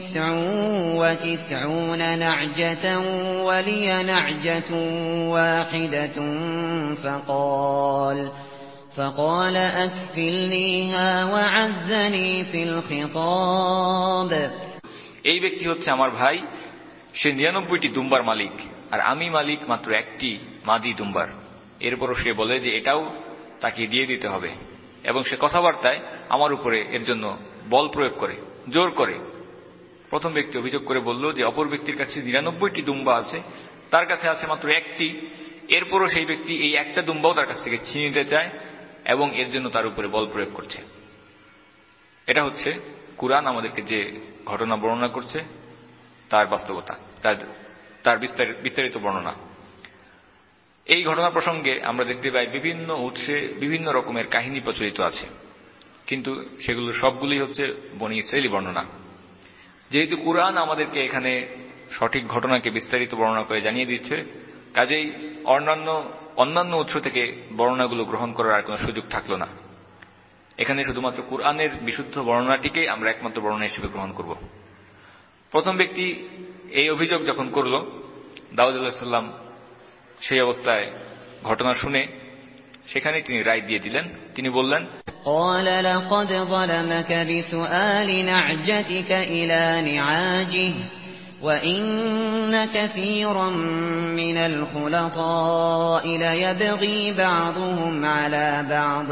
99 না'জাতান ওয়া লিয়া না'জাতুন ওয়াহিদাতুন فقال أكفلنيها وعزني في الخطاب এই ব্যক্তি হচ্ছে আমার ভাই, সে 99টি দুম্বার মালিক আর আমি মালিক মাত্র একটি মাদি দুম্বার। এরপরও সে বলে যে এটাও তাকে দিয়ে দিতে হবে, এবং সে কথাবার্তায় আমার উপরে এর জন্য বল প্রয়োগ করে, জোর করে। প্রথম ব্যক্তি অভিযোগ করে বলল যে অপর ব্যক্তির কাছে 99টি দুম্বা আছে, তার কাছে আছে মাত্র একটি, এরপরও সেই ব্যক্তি এই একটা দুম্বাও তার কাছ থেকে ছিনিয়ে নিতে চায় এবং এর জন্য তার উপরে বল প্রয়োগ করছে। এটা হচ্ছে কুরআন আমাদেরকে যে ঘটনা বর্ণনা করছে তার বাস্তবতা, তার বিস্তারিত বর্ণনা। এই ঘটনা প্রসঙ্গে আমরা দেখতে পাই বিভিন্ন উৎসে বিভিন্ন রকমের কাহিনী প্রচলিত আছে, কিন্তু সেগুলো সবগুলি হচ্ছে বনী ইসরাইলী বর্ণনা। যেহেতু কুরআন আমাদেরকে এখানে সঠিক ঘটনাকে বিস্তারিত বর্ণনা করে জানিয়ে দিচ্ছে, কাজেই অন্যান্য উৎস থেকে বর্ণনাগুলো গ্রহণ করার আর কোনো সুযোগ থাকলো না। এখানে শুধুমাত্র কুরআনের বিশুদ্ধ বর্ণনাটিকে আমরা একমাত্র বর্ণনা হিসেবে গ্রহণ করব। প্রথম ব্যক্তি এই অভিযোগ যখন করল, দাউদ আলাইহিস সালাম সেই অবস্থায় ঘটনা শুনে সেখানে তিনি রায় দিয়ে দিলেন। তিনি বললেন, قال لقد ظلمك بسؤال نعجتك إلى نعاجه وإن كثيرا من الخلطاء ليبغي بعضهم على بعض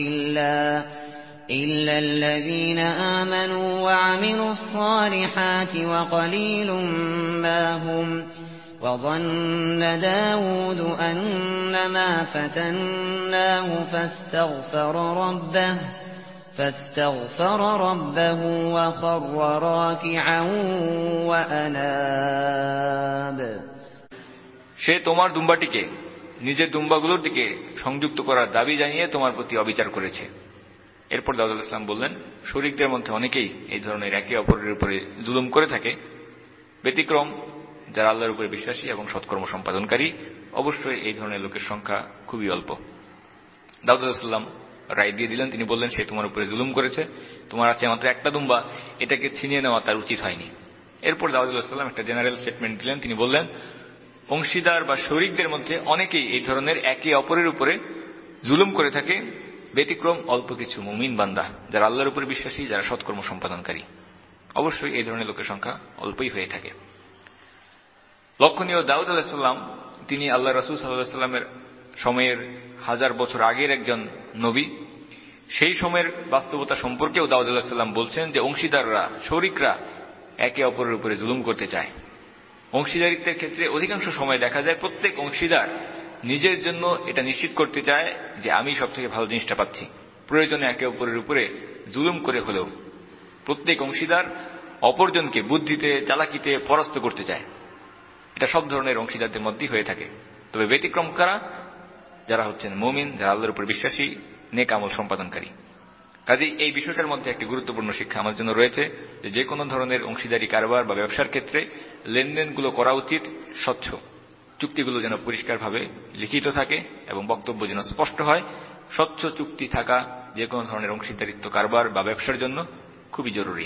إلا الذين آمنوا وعملوا الصالحات وقليل ما هم وظن داود أنما فتناه فاستغفر ربه وخر راكعا وأناب সে তোমার দুম্বাটিকে নিজের দুম্বাগুলোর দিকে সংযুক্ত করার দাবি জানিয়ে তোমার প্রতি অবিচার করেছে। এরপর দাউদ আলাইহিস সালাম বললেন, শরীকদের মধ্যে অনেকেই এই ধরনের একে অপরের উপরে জুলুম করে থাকে, ব্যতিক্রম যারা আল্লাহর উপরে বিশ্বাসী এবং সৎকর্ম সম্পাদনকারী, অবশ্যই এই ধরনের লোকের সংখ্যা খুবই অল্প। দাউদ আলাইহিস সালাম রায় দিয়ে দিলেন, তিনি বললেন সে তোমার উপরে জুলুম করেছে, তোমার আছে মাত্র একটা দুম্বা, এটাকে ছিনিয়ে নেওয়া তার উচিত হয়নি। এরপর দাউদ আলাইহিস সালাম একটা জেনারেল স্টেটমেন্ট দিলেন। তিনি বললেন, অংশীদার বা শরীকদের মধ্যে অনেকেই এই ধরনের একে অপরের উপরে জুলুম করে থাকে, ব্যতিক্রম অল্প কিছু মুমিন বান্দা যারা আল্লাহর উপরে বিশ্বাসী, যারা সৎকর্ম সম্পাদনকারী। অবশ্যই এই ধরনের লোকের সংখ্যা অল্পই হয়ে থাকে। লক্ষণীয়, দাউদ আলাইহিস সালাম তিনি আল্লাহ রাসূল সাল্লাল্লাহু আলাইহি ওয়াসাল্লামের সময়ের 1000 বছর আগের একজন নবী। সেই সময়ের বাস্তবতা সম্পর্কেও দাউদ আলাইহিস সালাম বলছেন যে অংশীদাররা, শরীকরা একে অপরের উপরে জুলুম করতে চায়। অংশীদারিত্বের ক্ষেত্রে অধিকাংশ সময় দেখা যায় প্রত্যেক অংশীদার নিজের জন্য এটা নিশ্চিত করতে চায় যে আমি সবথেকে ভালো জিনিসটা পাচ্ছি, প্রয়োজনে একে অপরের উপরে জুলুম করে হলেও প্রত্যেক অংশীদার অপরজনকে বুদ্ধিতে, চালাকিতে পরাস্ত করতে চায়। এটা সব ধরনের অংশীদারদের মধ্যেই হয়ে থাকে। তবে ব্যতিক্রম কারা? যারা হচ্ছেন মুমিন, যারা আল্লাহর উপর বিশ্বাসী, নেক আমল সম্পাদনকারী। কাজেই এই বিষয়টার মধ্যে একটি গুরুত্বপূর্ণ শিক্ষা আমার জন্য রয়েছে যে কোনো ধরনের অংশীদারি কারবার বা ব্যবসার ক্ষেত্রে লেনদেনগুলো করা উচিত স্বচ্ছ, চুক্তিগুলো যেন পরিষ্কারভাবে লিখিত থাকে এবং বক্তব্য যেন স্পষ্ট হয়। স্বচ্ছ চুক্তি থাকা যে কোনো ধরনের অংশীদারিত্ব কারবার বা ব্যবসার জন্য খুবই জরুরি।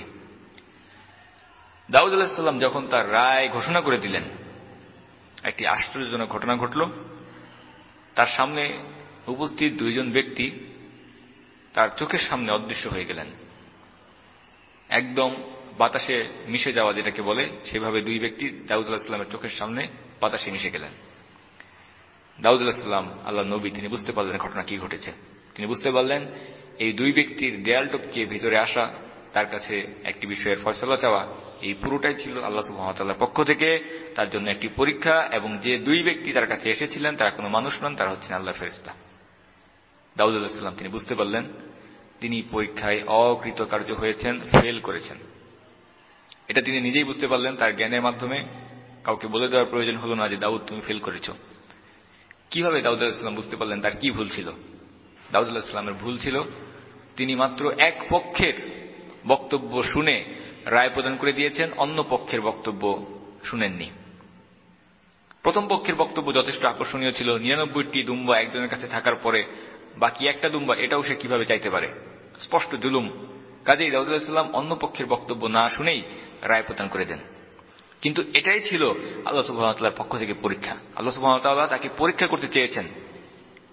দাউদ আলাইহিস সালাম যখন তার রায় ঘোষণা করে দিলেন, একটি আশ্চর্যজনক ঘটনা ঘটল। তার সামনে উপস্থিত দুইজন ব্যক্তি তার চোখের সামনে অদৃশ্য হয়ে গেলেন। একদম বাতাসে মিশে যাওয়া যেটাকে বলে, সেভাবে দুই ব্যক্তি দাউদ আলাইহিস সালামের চোখের সামনে বাতাসে মিশে গেলেন। দাউদ আলাইহিস সালাম আল্লাহ নবী, তিনি বুঝতে পারলেন ঘটনা কি ঘটেছে। তিনি বুঝতে পারলেন এই দুই ব্যক্তির দেয়াল টপকে ভিতরে আসা, তার কাছে একটি বিষয়ের ফয়সালা চাওয়া, এই পুরোটাই ছিল আল্লাহ সুবহানাহু ওয়া তাআলার পক্ষ থেকে তার জন্য একটি পরীক্ষা। এবং যে দুই ব্যক্তি তার কাছে এসেছিলেন তারা কোনো মানুষ নন, তারা হচ্ছেন আল্লাহর ফেরেশতা। দাউদ আলাইহিস সালাম তিনি বুঝতে পারলেন তিনি পরীক্ষায় অকৃতকার্য হয়েছেন, ফেল করেছেন। এটা তিনি নিজেই বুঝতে পারলেন, তার জ্ঞানের মাধ্যমে। কাউকে বলে দেওয়ার প্রয়োজন হলো না যে দাউদ তুমি ফেল করেছ। কিভাবে দাউদ আলাইহিস সালাম বুঝতে পারলেন তার কি ভুল ছিল? দাউদ আলাইহিস সালামের ভুল ছিল তিনি মাত্র এক পক্ষের বক্তব্য শুনে রায় প্রদান করে দিয়েছেন, অন্য পক্ষের বক্তব্য শুনেননি। প্রথম পক্ষের বক্তব্য যথেষ্ট আকর্ষণীয় ছিল। 99টি দুম্বা একজনের কাছে থাকার পরে বাকি একটা দুম্বা, এটাও সে কিভাবে চাইতে পারে? স্পষ্ট জুলুম। কাজেই দাউদ আলাইহিস সালাম অন্য পক্ষের বক্তব্য না শুনেই রায় প্রদান করে দেন। কিন্তু এটাই ছিল আল্লাহ সুবহানাহু ওয়া তাআলার পক্ষ থেকে পরীক্ষা। আল্লাহ সুবহানাহু ওয়া তাআলা তাকে পরীক্ষা করতে চেয়েছেন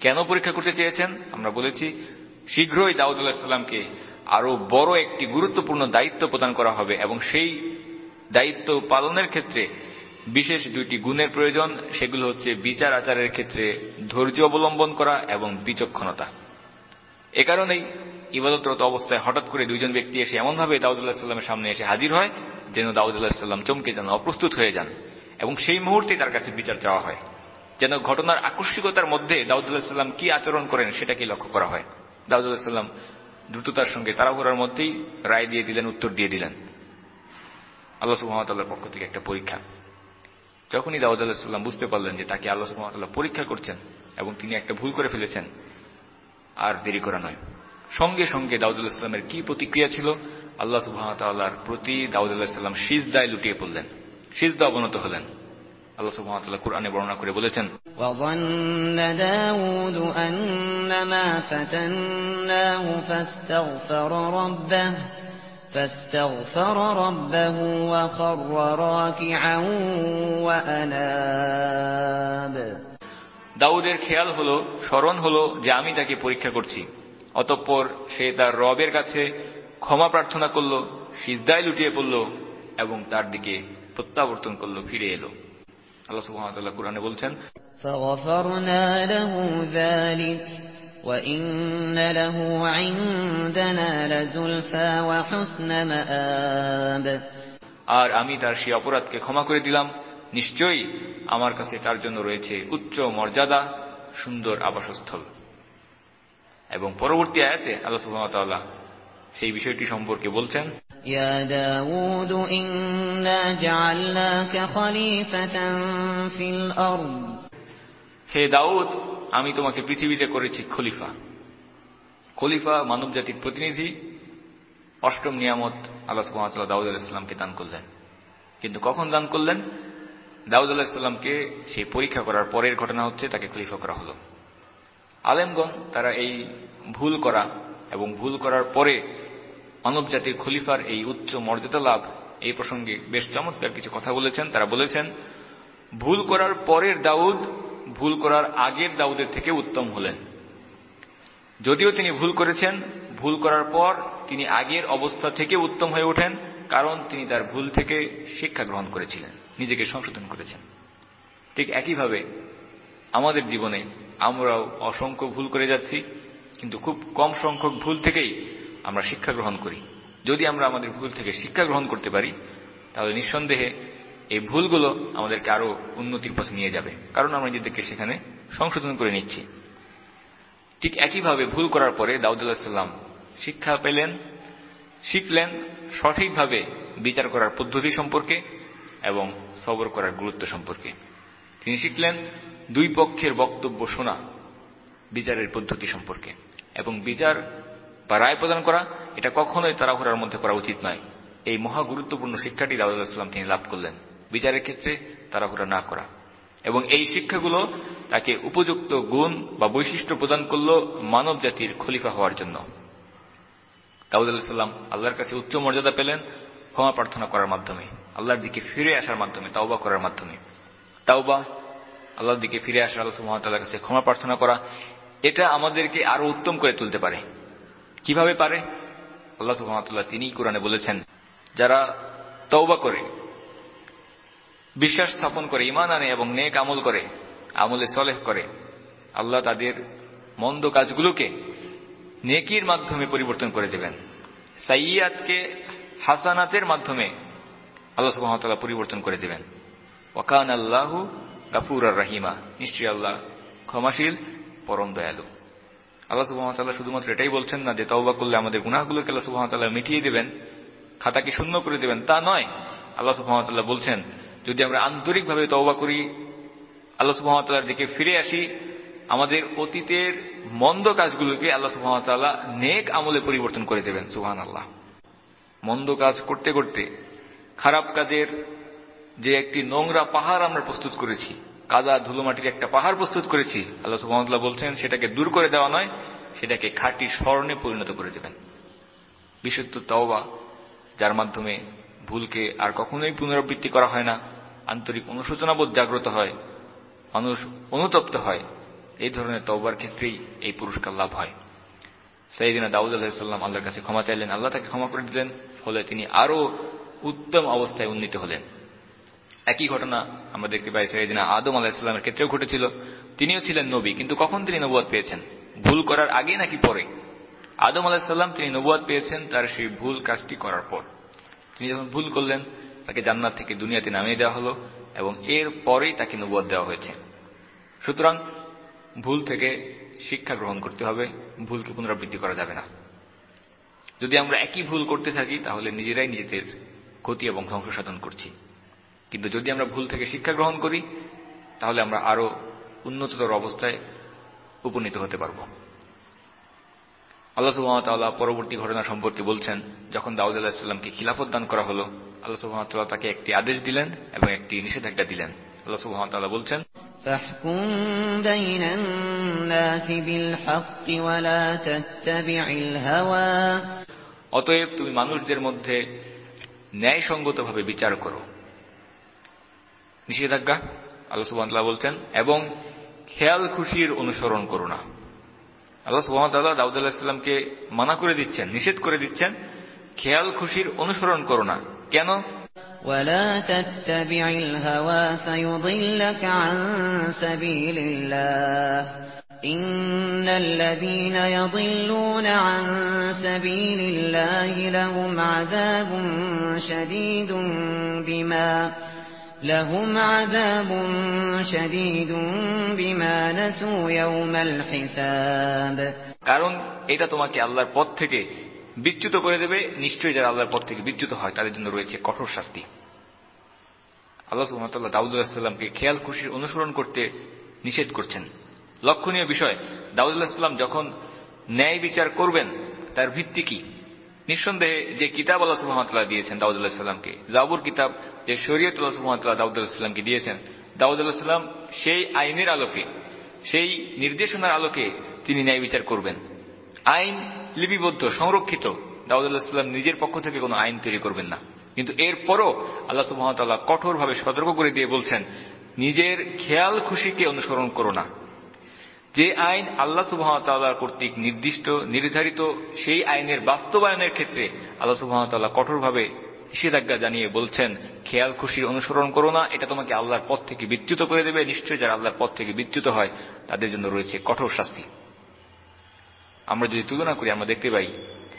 কেন পরীক্ষা করতে চেয়েছেন? আমরা বলেছি শীঘ্রই দাউদ আলাইহিস সালামকে আরো বড় একটি গুরুত্বপূর্ণ দায়িত্ব প্রদান করা হবে এবং সেই দায়িত্ব পালনের ক্ষেত্রে বিশেষ দুইটি গুণের প্রয়োজন। সেগুলো হচ্ছে বিচার আচারের ক্ষেত্রে ধৈর্য অবলম্বন করা এবং বিচক্ষণতা। এ কারণেই ইবাদতরত অবস্থায় হঠাৎ করে দুইজন ব্যক্তি এসে এমনভাবে দাউদ আলাইহিস সালামের সামনে এসে হাজির হয় যেন দাউদ আলাইহিস সালাম চমকে যান, অপ্রস্তুত হয়ে যান, এবং সেই মুহূর্তে তার কাছে বিচার চাওয়া হয়, যেন ঘটনার আকস্মিকতার মধ্যে দাউদ আলাইহিস সালাম কি আচরণ করেন সেটাকে লক্ষ্য করা হয়। দাউদ আলাইহিস সালাম দ্রুততার সঙ্গে তাড়াহুড়ার মধ্যেই রায় দিয়ে দিলেন, উত্তর দিয়ে দিলেন। আল্লাহ সুবহানাহু ওয়া তাআলার পক্ষ থেকে একটা পরীক্ষা। যখনই দাউদ আলাইহিস সালাম বুঝতে পারলেন যে তাকে আল্লাহ সুবহানাহু ওয়া তাআলা পরীক্ষা করছেন এবং তিনি একটা ভুল করে ফেলেছেন, আর দেরি করা নয়। সঙ্গে সঙ্গে দাউদ আলাইহিস সালামের কি প্রতিক্রিয়া ছিল? আল্লাহ সুবহানাহু ওয়া তাআলার প্রতি দাউদ আলাইহিস সালাম সিজদায় লুটিয়ে পড়লেন, সিজদা অবনত হলেন। আল্লাহ সুবহানাহু ওয়া তাআলা কুরআনে বর্ণনা করে বলেছেন, وَظَنَّ دَاوُودُ أَنَّمَا فَتَنَّاهُ فَاسْتَغْفَرَ رَبَّهُ وَخَرَّ راكعا وَأَنَابَ। দাউদের খেয়াল হলো, স্মরণ হলো যে আমি তাকে পরীক্ষা করছি। অতঃপর সে তার রবের কাছে ক্ষমা প্রার্থনা করল, সিজদায় লুটিয়ে পড়ল এবং তার দিকে প্রত্যাবর্তন করল, ফিরে এলো। আল্লাহ সুবহানাহু ওয়া তাআলা কুরআনে বলছেন, فَغَفَرْنَا لَهُ ذَلِكَ وَإِنَّ لَهُ عِندَنَا لَزُلْفَىٰ وَحُسْنَ مَآبٍ। আর আমি তার সেই অপরাধকে ক্ষমা করে দিলাম, নিশ্চয়ই আমার কাছে তার জন্য রয়েছে উচ্চ মর্যাদা, সুন্দর আবাসস্থল। এবং পরবর্তী আয়াতে আল্লাহ সুবহানাহু ওয়া তাআলা সেই বিষয়টি সম্পর্কে বলছেন, يا داود إنا جعلناك خليفة في الأرض। হে দাউদ, আমি তোমাকে পৃথিবীতে করেছি খলিফা। খলিফা মানব জাতির প্রতিনিধি। অষ্টম নিয়ামত আল্লাহ সুবহানাহু ওয়া তাআলা দাউদ আলাইহিস সালামকে দান করলেন। কিন্তু কখন দান করলেন? দাউদ আলাইহিস সালামকে সেই পরীক্ষা করার পরের ঘটনা হচ্ছে তাকে খলিফা করা হলো। আলেমগণ তারা এই ভুল করা এবং ভুল করার পরে মানব জাতির খলিফার এই উচ্চ মর্যাদা লাভ, এই প্রসঙ্গে বেশ চমৎকার কিছু কথা বলেছেন। তারা বলেছেন, ভুল করার পরের দাউদ ভুল করার আগের দাউদের থেকে উত্তম হলেন। যদিও তিনি ভুল করেছেন, ভুল করার পর তিনি আগের অবস্থা থেকে উত্তম হয়ে ওঠেন, কারণ তিনি তার ভুল থেকে শিক্ষা গ্রহণ করেছিলেন, নিজেকে সংশোধন করেছেন। ঠিক একইভাবে আমাদের জীবনে আমরাও অসংখ্য ভুল করে যাচ্ছি, কিন্তু খুব কম সংখ্যক ভুল থেকেই আমরা শিক্ষা গ্রহণ করি। যদি আমরা আমাদের ভুল থেকে শিক্ষা গ্রহণ করতে পারি, তাহলে নিঃসন্দেহে এই ভুলগুলো আমাদেরকে আরো উন্নতির পথে নিয়ে যাবে, কারণ আমরা নিজেদেরকে সেখানে সংশোধন করে নিচ্ছি। ঠিক একইভাবে ভুল করার পরে দাউদ আলাইহিস সালাম শিক্ষা পেলেন, শিখলেন সঠিকভাবে বিচার করার পদ্ধতি সম্পর্কে এবং সবর করার গুরুত্ব সম্পর্কে। তিনি শিখলেন দুই পক্ষের বক্তব্য শোনা বিচারের পদ্ধতি সম্পর্কে, এবং বিচার বা রায় প্রদান করা এটা কখনোই তাড়াহুড়ার মধ্যে করা উচিত নয়। এই মহা গুরুত্বপূর্ণ শিক্ষাটি দাউদ আলাইহিস সালাম তিনি লাভ করলেন, বিচারের ক্ষেত্রে তাড়াহুড়া না করা। এবং এই শিক্ষাগুলো তাকে উপযুক্ত গুণ বা বৈশিষ্ট্য প্রদান করল মানব জাতির খলিফা হওয়ার জন্য। দাউদ আলাইহিস সালাম আল্লাহর কাছে উচ্চ মর্যাদা পেলেন ক্ষমা প্রার্থনা করার মাধ্যমে, আল্লাহর দিকে ফিরে আসার মাধ্যমে, তাওবা করার মাধ্যমে। তাওবা, আল্লাহর দিকে ফিরে আসা, আল্লাহ সুবহানাহু ওয়া তাআলার কাছে ক্ষমা প্রার্থনা করা, এটা আমাদেরকে আরো উত্তম করে তুলতে পারে। কিভাবে পারে? আল্লাহ সুবহানাহু ওয়া তাআলা তিনিই কোরআনে বলেছেন, যারা তওবা করে, বিশ্বাস স্থাপন করে, ঈমান আনে এবং নেক আমল করে, আমলে সলেহ করে, আল্লাহ তাদের মন্দ কাজগুলোকে নেকির মাধ্যমে পরিবর্তন করে দেবেন। সাইয়্যাতকে হাসানাতের মাধ্যমে আল্লাহ সুবহানাহু ওয়া তাআলা পরিবর্তন করে দেবেন। ওয়া কানা আল্লাহু গাফুরার রাহিমা, নিশ্চয়ই আল্লাহ ক্ষমাশীল, পরম দয়ালু। আল্লাহ সুবহানাহু ওয়া তাআলা শুধুমাত্র এটাই বলছেন না যে তওবা করলে আমাদের গুনাহগুলোকে আল্লাহ সুবহানাহু ওয়া তাআলা মিটিয়ে দেবেন, খাতাকে শূন্য করে দেবেন, তা নয়। আল্লাহ সুবহানাহু ওয়া তাআলা বলছেন, যদি আমরা আন্তরিকভাবে তওবা করি, আল্লাহ সুবহানাহু ওয়া তাআলার দিকে ফিরে আসি, আমাদের অতীতের মন্দ কাজগুলোকে আল্লাহ সুবহানাহু ওয়া তাআলা নেক আমলে পরিবর্তন করে দেবেন। সুবহানাল্লাহ। মন্দ কাজ করতে করতে খারাপ কাজের যে একটি নোংরা পাহাড় আমরা প্রস্তুত করেছি, কাদা ধুলোমাটির একটা পাহাড় প্রস্তুত করেছি, আল্লাহ সুবহানাহু ওয়া তাআলা বলছেন সেটাকে দূর করে দেওয়া নয়, সেটাকে খাঁটি স্বর্ণে পরিণত করে দেবেন। বিশুদ্ধ তওবা, যার মাধ্যমে ভুলকে আর কখনোই পুনরাবৃত্তি করা হয় না, আন্তরিক অনুশোচনাবোধ জাগ্রত হয়, মানুষ অনুতপ্ত হয়, এই ধরনের তওবার ক্ষেত্রেই এই পুরস্কার লাভ হয়। সাইয়েদিনা দাউদ আলাইহিস সালাম আল্লাহর কাছে ক্ষমা চাইলেন, আল্লাহ তাকে ক্ষমা করে দিলেন, ফলে তিনি আরো উত্তম অবস্থায় উন্নীত হলেন। একই ঘটনা আমরা দেখতে পাই সাইয়েদিনা আদম আলাইহিস সালামের ক্ষেত্রেও ঘটেছিল। তিনিও ছিলেন নবী, কিন্তু কখন তিনি নবুয়ত পেয়েছেন? ভুল করার আগে নাকি পরে? আদম আলাইহিস সালাম তিনি নবুয়ত পেয়েছেন তার সেই ভুল কাজটি করার পর। তিনি যখন ভুল করলেন, তাকে জান্নাত থেকে দুনিয়াতে নামিয়ে দেওয়া হলো এবং এর পরেই তাকে নবুয়ত দেওয়া হয়েছে। সুতরাং ভুল থেকে শিক্ষা গ্রহণ করতে হবে, ভুলকে পুনরাবৃত্তি করা যাবে না। যদি আমরা একই ভুল করতে থাকি তাহলে নিজেরাই নিজেদের ক্ষতি এবং ধ্বংস সাধন করছি। কিন্তু যদি আমরা ভুল থেকে শিক্ষা গ্রহণ করি তাহলে আমরা আরো উন্নততর অবস্থায় উপনীত হতে পারব। আল্লাহ সুবহানাহু ওয়া তাআলা পরবর্তী ঘটনা সম্পর্কে বলছেন, যখন দাউদ আলাইহিস সালামকে খিলাফত দান করা হলো, আল্লাহ সুবহানাহু ওয়া তাআলা তাকে একটি আদেশ দিলেন এবং একটি নিষেধাজ্ঞা দিলেন। আল্লাহ সুবহানাহু ওয়া তাআলা বলছেন, فاحكم بين الناس بالحق ولا تتبع الهوى অতএব তুমি মানুষদের মধ্যে ন্যায়সঙ্গতভাবে বিচার করো। নিষেধাজ্ঞা আল্লাহ সুবহানাহু ওয়া তাআলা বলছেন, এবং খেয়াল খুশির অনুসরণ করো না। আল্লাহ সুবহানাহু ওয়া তাআলা দাউদ আলাইহিস সালামকে মানা করে দিচ্ছেন, নিষেধ করে দিচ্ছেন, খেয়াল খুশির অনুসরণ করো না। কেন? ولا تتبع الهوى فيضلك عن سبيل الله إن الذين يضلون عن سبيل الله لهم عذاب شديد بما نسوا يوم الحساب। কারণ এটা তোমাকে আল্লাহর পথ থেকে বিচ্যুত করে দেবে। নিশ্চয়ই যারা আল্লাহর পথ থেকে বিচ্যুত হয় তাদের জন্য রয়েছে কঠোর শাস্তি। আল্লাহ সুবহানাহু ওয়া তাআলা দাউদ আলাইহিস সালামকে খেয়াল খুশির অনুসরণ করতে নিষেধ করছেন। লক্ষণীয় বিষয়, দাউদ আলাইহিস সালাম যখন ন্যায় বিচার করবেন তার ভিত্তি কি? নিঃসন্দেহে যে কিতাব আল্লাহ সুবহানাহু ওয়া তাআলা দিয়েছেন দাউদ আলাইহিস সালামকে, জাবুর কিতাব, যে শরীয়ত আল্লাহ সুবহানাহু ওয়া তাআলা দাউদ আলাইহিস সালামকে দিয়েছেন, দাউদ আলাইহিস সালাম সেই আইনের আলোকে, সেই নির্দেশনার আলোকে তিনি ন্যায় বিচার করবেন। আইন লিপিবদ্ধ, সংরক্ষিত। দাউদ আলাইহিস সালাম নিজের পক্ষ থেকে কোনো আইন তৈরি করবেন না। কিন্তু এরপরও আল্লাহ সুবহানাহু ওয়া তাআলা কঠোরভাবে সতর্ক করে দিয়ে বলছেন, নিজের খেয়াল খুশিকে অনুসরণ করো না। যে আইন আল্লাহ সুবহানাহু ওয়া তাআলা কর্তৃক নির্দিষ্ট, নির্ধারিত, সেই আইনের বাস্তবায়নের ক্ষেত্রে আল্লাহ সুবহানাহু ওয়া তাআলা কঠোরভাবে নিষেধাজ্ঞা জানিয়ে বলছেন, খেয়াল খুশির অনুসরণ করো না, এটা তোমাকে আল্লাহর পথ থেকে বিচ্যুত করে দেবে। নিশ্চয়ই যারা আল্লাহর পথ থেকে বিচ্যুত হয় তাদের জন্য রয়েছে কঠোর শাস্তি। আমরা যদি তুলনা করি, আমরা দেখতে পাই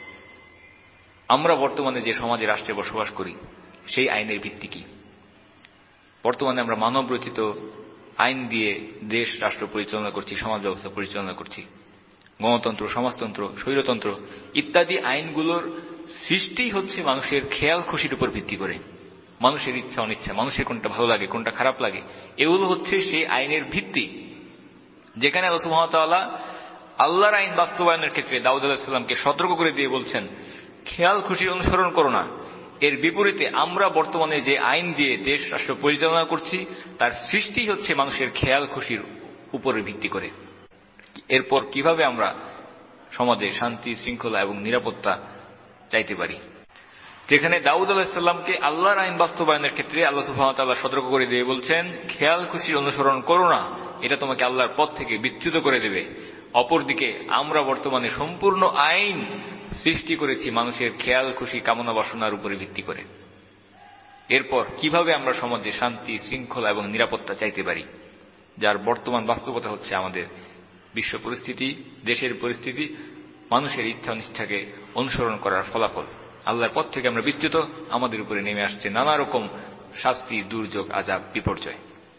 আমরা বর্তমানে যে সমাজে, রাষ্ট্রে বসবাস করি, সেই আইনের ভিত্তি কি? বর্তমানে আমরা মানব রচিত আইন দিয়ে দেশ, রাষ্ট্র পরিচালনা করছি, সমাজ ব্যবস্থা পরিচালনা করছি। গণতন্ত্র, সমাজতন্ত্র, স্বৈরতন্ত্র ইত্যাদি আইনগুলোর সৃষ্টি হচ্ছে মানুষের খেয়াল খুশির উপর ভিত্তি করে। মানুষের ইচ্ছা অনিচ্ছা, মানুষের কোনটা ভালো লাগে, কোনটা খারাপ লাগে, এগুলো হচ্ছে সেই আইনের ভিত্তি। যেখানে আল্লাহ সুবহানাহু ওয়া তাআলা আল্লাহর আইন বাস্তবায়নের ক্ষেত্রে দাউদ আলাইহিস সালামকে সতর্ক করে দিয়ে বলছেন, খেয়াল খুশির অনুসরণ করো না। এর বিপরীতে আমরা বর্তমানে যে আইন দিয়ে দেশ, রাষ্ট্র পরিচালনা করছি, তার সৃষ্টি হচ্ছে মানুষের খেয়াল খুশির উপরে ভিত্তি করে। এরপর কিভাবে আমরা সমাজে শান্তি, শৃঙ্খলা এবং নিরাপত্তা চাইতে পারি? যেখানে দাউদ আলাইহিস সালামকে আল্লাহর আইন বাস্তবায়নের ক্ষেত্রে আল্লাহ সুবহানাহু ওয়া তাআলা সতর্ক করে দিয়ে বলছেন, খেয়াল খুশির অনুসরণ করো না, এটা তোমাকে আল্লাহর পথ থেকে বিচ্যুত করে দেবে। অপরদিকে আমরা বর্তমানে সম্পূর্ণ আইন সৃষ্টি করেছি মানুষের খেয়াল খুশি, কামনা বাসনার উপরে ভিত্তি করে। এরপর কিভাবে আমরা সমাজে শান্তি, শৃঙ্খলা এবং নিরাপত্তা চাইতে পারি, যার বর্তমান বাস্তবতা হচ্ছে আমাদের বিশ্ব পরিস্থিতি, দেশের পরিস্থিতি, মানুষের ইচ্ছা অনিচ্ছাকে অনুসরণ করার ফলাফল। আল্লাহর পথ থেকে আমরা বিচ্যুত, আমাদের উপরে নেমে আসছে নানা রকম শাস্তি, দুর্যোগ, আযাব, বিপর্যয়।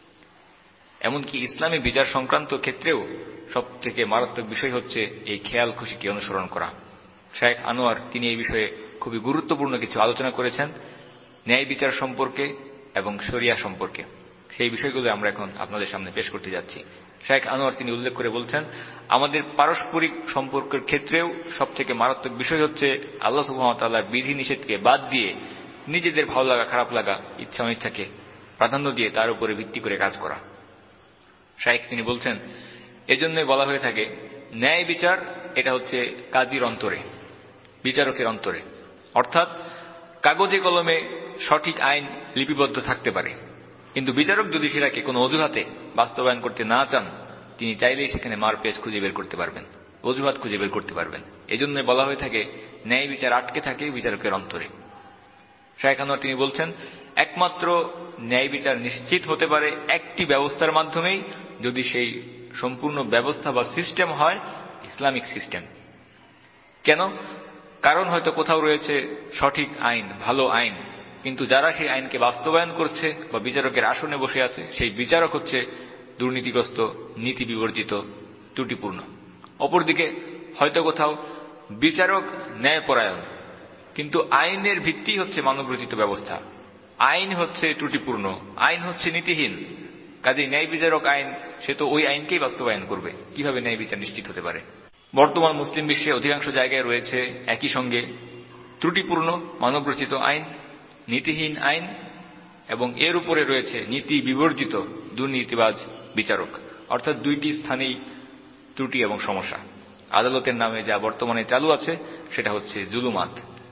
এমনকি ইসলামী বিচার সংক্রান্ত ক্ষেত্রেও সব থেকে মারাত্মক বিষয় হচ্ছে এই খেয়াল খুশিকে অনুসরণ করা। শেখ আনোয়ার তিনি এই বিষয়ে খুবই গুরুত্বপূর্ণ কিছু আলোচনা করেছেন, ন্যায় বিচার সম্পর্কে এবং শরিয়া সম্পর্কে। সেই বিষয়গুলো আমরা এখন আপনাদের সামনে পেশ করতে যাচ্ছি। শেখ আনোয়ার তিনি উল্লেখ করে বলছেন, আমাদের পারস্পরিক সম্পর্কের ক্ষেত্রেও সব থেকে মারাত্মক বিষয় হচ্ছে আল্লাহ সুবহানাহু ওয়া তাআলার বিধি নিষেধকে বাদ দিয়ে নিজেদের ভালো লাগা, খারাপ লাগা, ইচ্ছা অনিচ্ছাকে প্রাধান্য দিয়ে তার উপরে ভিত্তি করে কাজ করা। শেখ তিনি বলছেন, এজন্যই বলা হয়ে থাকে ন্যায় বিচার এটা হচ্ছে কাজীর অন্তরে, বিচারকের অন্তরে। অর্থাৎ কাগজে কলমে সঠিক আইন লিপিবদ্ধ থাকতে পারে, কিন্তু বিচারক যদি সেটাকে কোনো অজুহাতে বাস্তবায়ন করতে না চান, তিনি চাইলেই সেখানে মারপেচ খুঁজে বের করতে পারবেন, অজুহাত খুঁজে বের করতে পারবেন। এজন্য বলা হয়ে থাকে ন্যায় বিচার আটকে থাকে বিচারকের অন্তরে। শায়েখ আনোয়ার তিনি বলছেন, একমাত্র ন্যায় বিচার নিশ্চিত হতে পারে একটি ব্যবস্থার মাধ্যমেই, যদি সেই সম্পূর্ণ ব্যবস্থা বা সিস্টেম হয় ইসলামিক সিস্টেম। কেন? কারণ হয়তো কোথাও রয়েছে সঠিক আইন, ভালো আইন, কিন্তু যারা সেই আইনকে বাস্তবায়ন করছে বা বিচারকের আসনে বসে আছে, সেই বিচারক হচ্ছে দুর্নীতিগ্রস্ত, নীতি বিবর্জিত, ত্রুটিপূর্ণ। অপরদিকে হয়তো কোথাও বিচারক ন্যায়পরায়ণ, কিন্তু আইনের ভিত্তি হচ্ছে মানবরচিত ব্যবস্থা, আইন হচ্ছে ত্রুটিপূর্ণ, আইন হচ্ছে নীতিহীন। কাজেই ন্যায় বিচারক আইন, সে তো ওই আইনকেই বাস্তবায়ন করবে। কিভাবে ন্যায় বিচার নিশ্চিত হতে পারে? বর্তমান মুসলিম বিশ্বে অধিকাংশ জায়গায় রয়েছে একই সঙ্গে ত্রুটিপূর্ণ মানবরচিত আইন, নীতিহীন আইন, এবং এর উপরে রয়েছে নীতি বিবর্জিত দুর্নীতিবাজ বিচারক। অর্থাৎ দুইটি স্থানেই ত্রুটি এবং সমস্যা। আদালতের নামে যা বর্তমানে চালু আছে সেটা হচ্ছে জুলুমাত।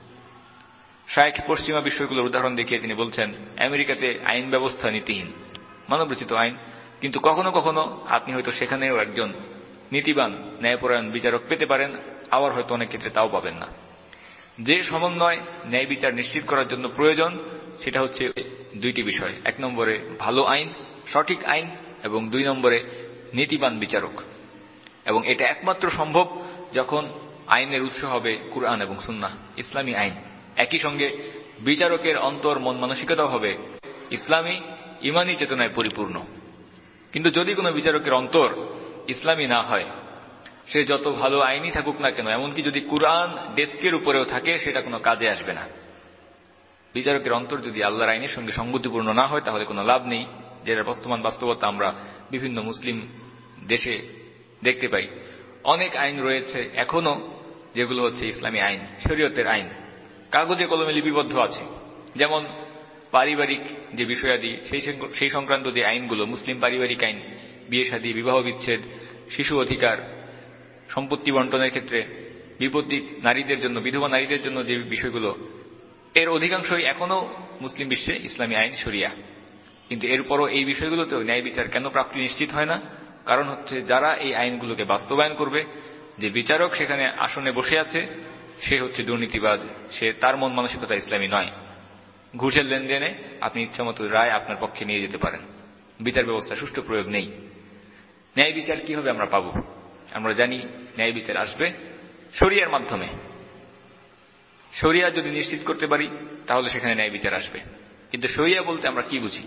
শায়েখ পশ্চিমা বিষয়গুলোর উদাহরণ দেখিয়ে তিনি বলছেন, আমেরিকাতে আইন ব্যবস্থা নীতিহীন, মানবরচিত আইন, কিন্তু কখনো কখনো আপনি হয়তো সেখানেও একজন নীতিবান ন্যায়পরায়ণ বিচারক পেতে পারেন, আবার হয়তো অনেক ক্ষেত্রে তাও পাবেন না। যে সমন্বয় ন্যায় বিচার নিশ্চিত করার জন্য প্রয়োজন সেটা হচ্ছে দুইটি বিষয়। এক নম্বরে ভালো আইন, সঠিক আইন, এবং দুই নম্বরে নীতিবান বিচারক। এবং এটা একমাত্র সম্ভব যখন আইনের উৎস হবে কুরআন এবং সুন্নাহ, ইসলামী আইন। একই সঙ্গে বিচারকের অন্তর মন মানসিকতাও হবে ইসলামী ইমানি চেতনায় পরিপূর্ণ। কিন্তু যদি কোনো বিচারকের অন্তর ইসলামী না হয়, সে যত ভালো আইনই থাকুক না কেন, এমনকি যদি কুরআন ডেস্কের উপরেও থাকে, সেটা কোনো কাজে আসবে না। বিচারকের অন্তর যদি আল্লাহর আইনের সঙ্গে সঙ্গতিপূর্ণ না হয়, তাহলে কোনো লাভ নেই। যেটা বর্তমান বাস্তবতা আমরা বিভিন্ন মুসলিম দেশে দেখতে পাই। অনেক আইন রয়েছে এখনো যেগুলো হচ্ছে ইসলামী আইন, শরীয়তের আইন, কাগজে কলমে লিপিবদ্ধ আছে। যেমন পারিবারিক যে বিষয়াদি, সেই সংক্রান্ত যে আইনগুলো, মুসলিম পারিবারিক আইন, বিয়ে শাদী, বিবাহ বিচ্ছেদ, শিশু অধিকার, সম্পত্তি বন্টনের ক্ষেত্রে, বিপত্তি নারীদের জন্য, বিধবা নারীদের জন্য যে বিষয়গুলো, এর অধিকাংশই এখনো মুসলিম বিশ্বে ইসলামী আইন, শরিয়া। কিন্তু এরপরও এই বিষয়গুলোতেও ন্যায় বিচার কেন প্রাপ্তি নিশ্চিত হয় না? কারণ হচ্ছে যারা এই আইনগুলোকে বাস্তবায়ন করবে, যে বিচারক সেখানে আসনে বসে আছে, সে হচ্ছে দুর্নীতিবাদ, সে তার মন মানসিকতা ইসলামী নয়। ঘুষের লেনদেনে আপনি ইচ্ছামতো রায় আপনার পক্ষে নিয়ে যেতে পারেন। বিচার ব্যবস্থা সুষ্ঠু প্রয়োগ নেই। ন্যায় বিচার কিভাবে আমরা পাব? আমরা জানি ন্যায় বিচার আসবে শরিয়ার মাধ্যমে। শরিয়া যদি নিশ্চিত করতে পারি তাহলে সেখানে ন্যায় বিচার আসবে। কিন্তু শরিয়া বলতে আমরা কি বুঝি?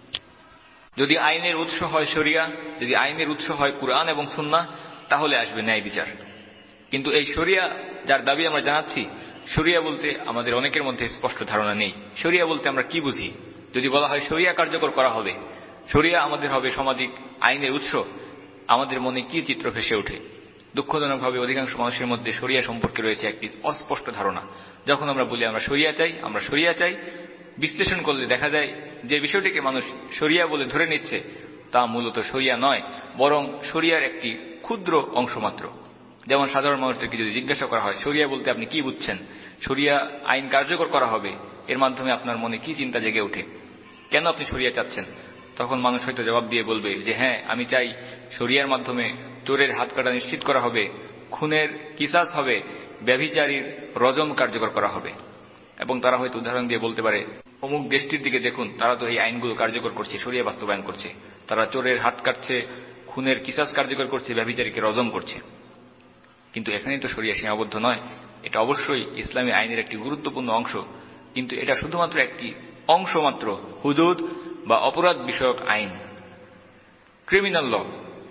যদি আইনের উৎস হয় শরিয়া, যদি আইনের উৎস হয় কুরআন এবং সুন্নাহ, তাহলে আসবে ন্যায় বিচার। কিন্তু এই শরিয়া যার দাবি আমরা জানাচ্ছি, শরিয়া বলতে আমাদের অনেকের মধ্যে স্পষ্ট ধারণা নেই। শরিয়া বলতে আমরা কি বুঝি? যদি বলা হয় শরিয়া কার্যকর করা হবে, শরিয়া আমাদের হবে সামাজিক আইনের উৎস, আমাদের মনে কি চিত্র ভেসে ওঠে? দুঃখজনকভাবে অধিকাংশ মানুষের মধ্যে শরিয়া সম্পর্কে রয়েছে একটি অস্পষ্ট ধারণা। যখন আমরা বলি আমরা শরিয়া চাই, আমরা শরিয়া চাই, বিশ্লেষণ করলে দেখা যায় যে বিষয়টিকে মানুষ শরিয়া বলে ধরে নিচ্ছে, তা মূলত শরিয়া নয়, বরং শরিয়ার একটি ক্ষুদ্র অংশ মাত্র। যেমন সাধারণ মানুষদেরকে যদি জিজ্ঞাসা করা হয় শরিয়া বলতে আপনি কি বুঝছেন, শরিয়া আইন কার্যকর করা হবে, এর মাধ্যমে আপনার মনে কি চিন্তা জেগে ওঠে, কেন আপনি শরিয়া চাচ্ছেন? তখন মানুষ হয়তো জবাব দিয়ে বলবে যে হ্যাঁ, আমি চাই শরিয়ার মাধ্যমে চোরের হাত কাটা নিশ্চিত করা হবে, খুনের কিসাস হবে, ব্যভিচারীর রজম কার্যকর করা হবে। এবং তারা হয়তো উদাহরণ দিয়ে বলতে পারে অমুক দেশটির দিকে দেখুন, তারা তো এই আইনগুলো কার্যকর করছে, শরিয়া বাস্তবায়ন করছে, তারা চোরের হাত কাটছে, খুনের কিসাস কার্যকর করছে, ব্যভিচারীকে রজম করছে। কিন্তু এখানেই তো শরিয়া সীমাবদ্ধ নয়, এটা অবশ্যই ইসলামী আইনের একটি গুরুত্বপূর্ণ অংশ, কিন্তু এটা শুধুমাত্র একটি অংশ মাত্র, হুদুদ বা অপরাধ বিষয়ক আইন, ক্রিমিনাল ল।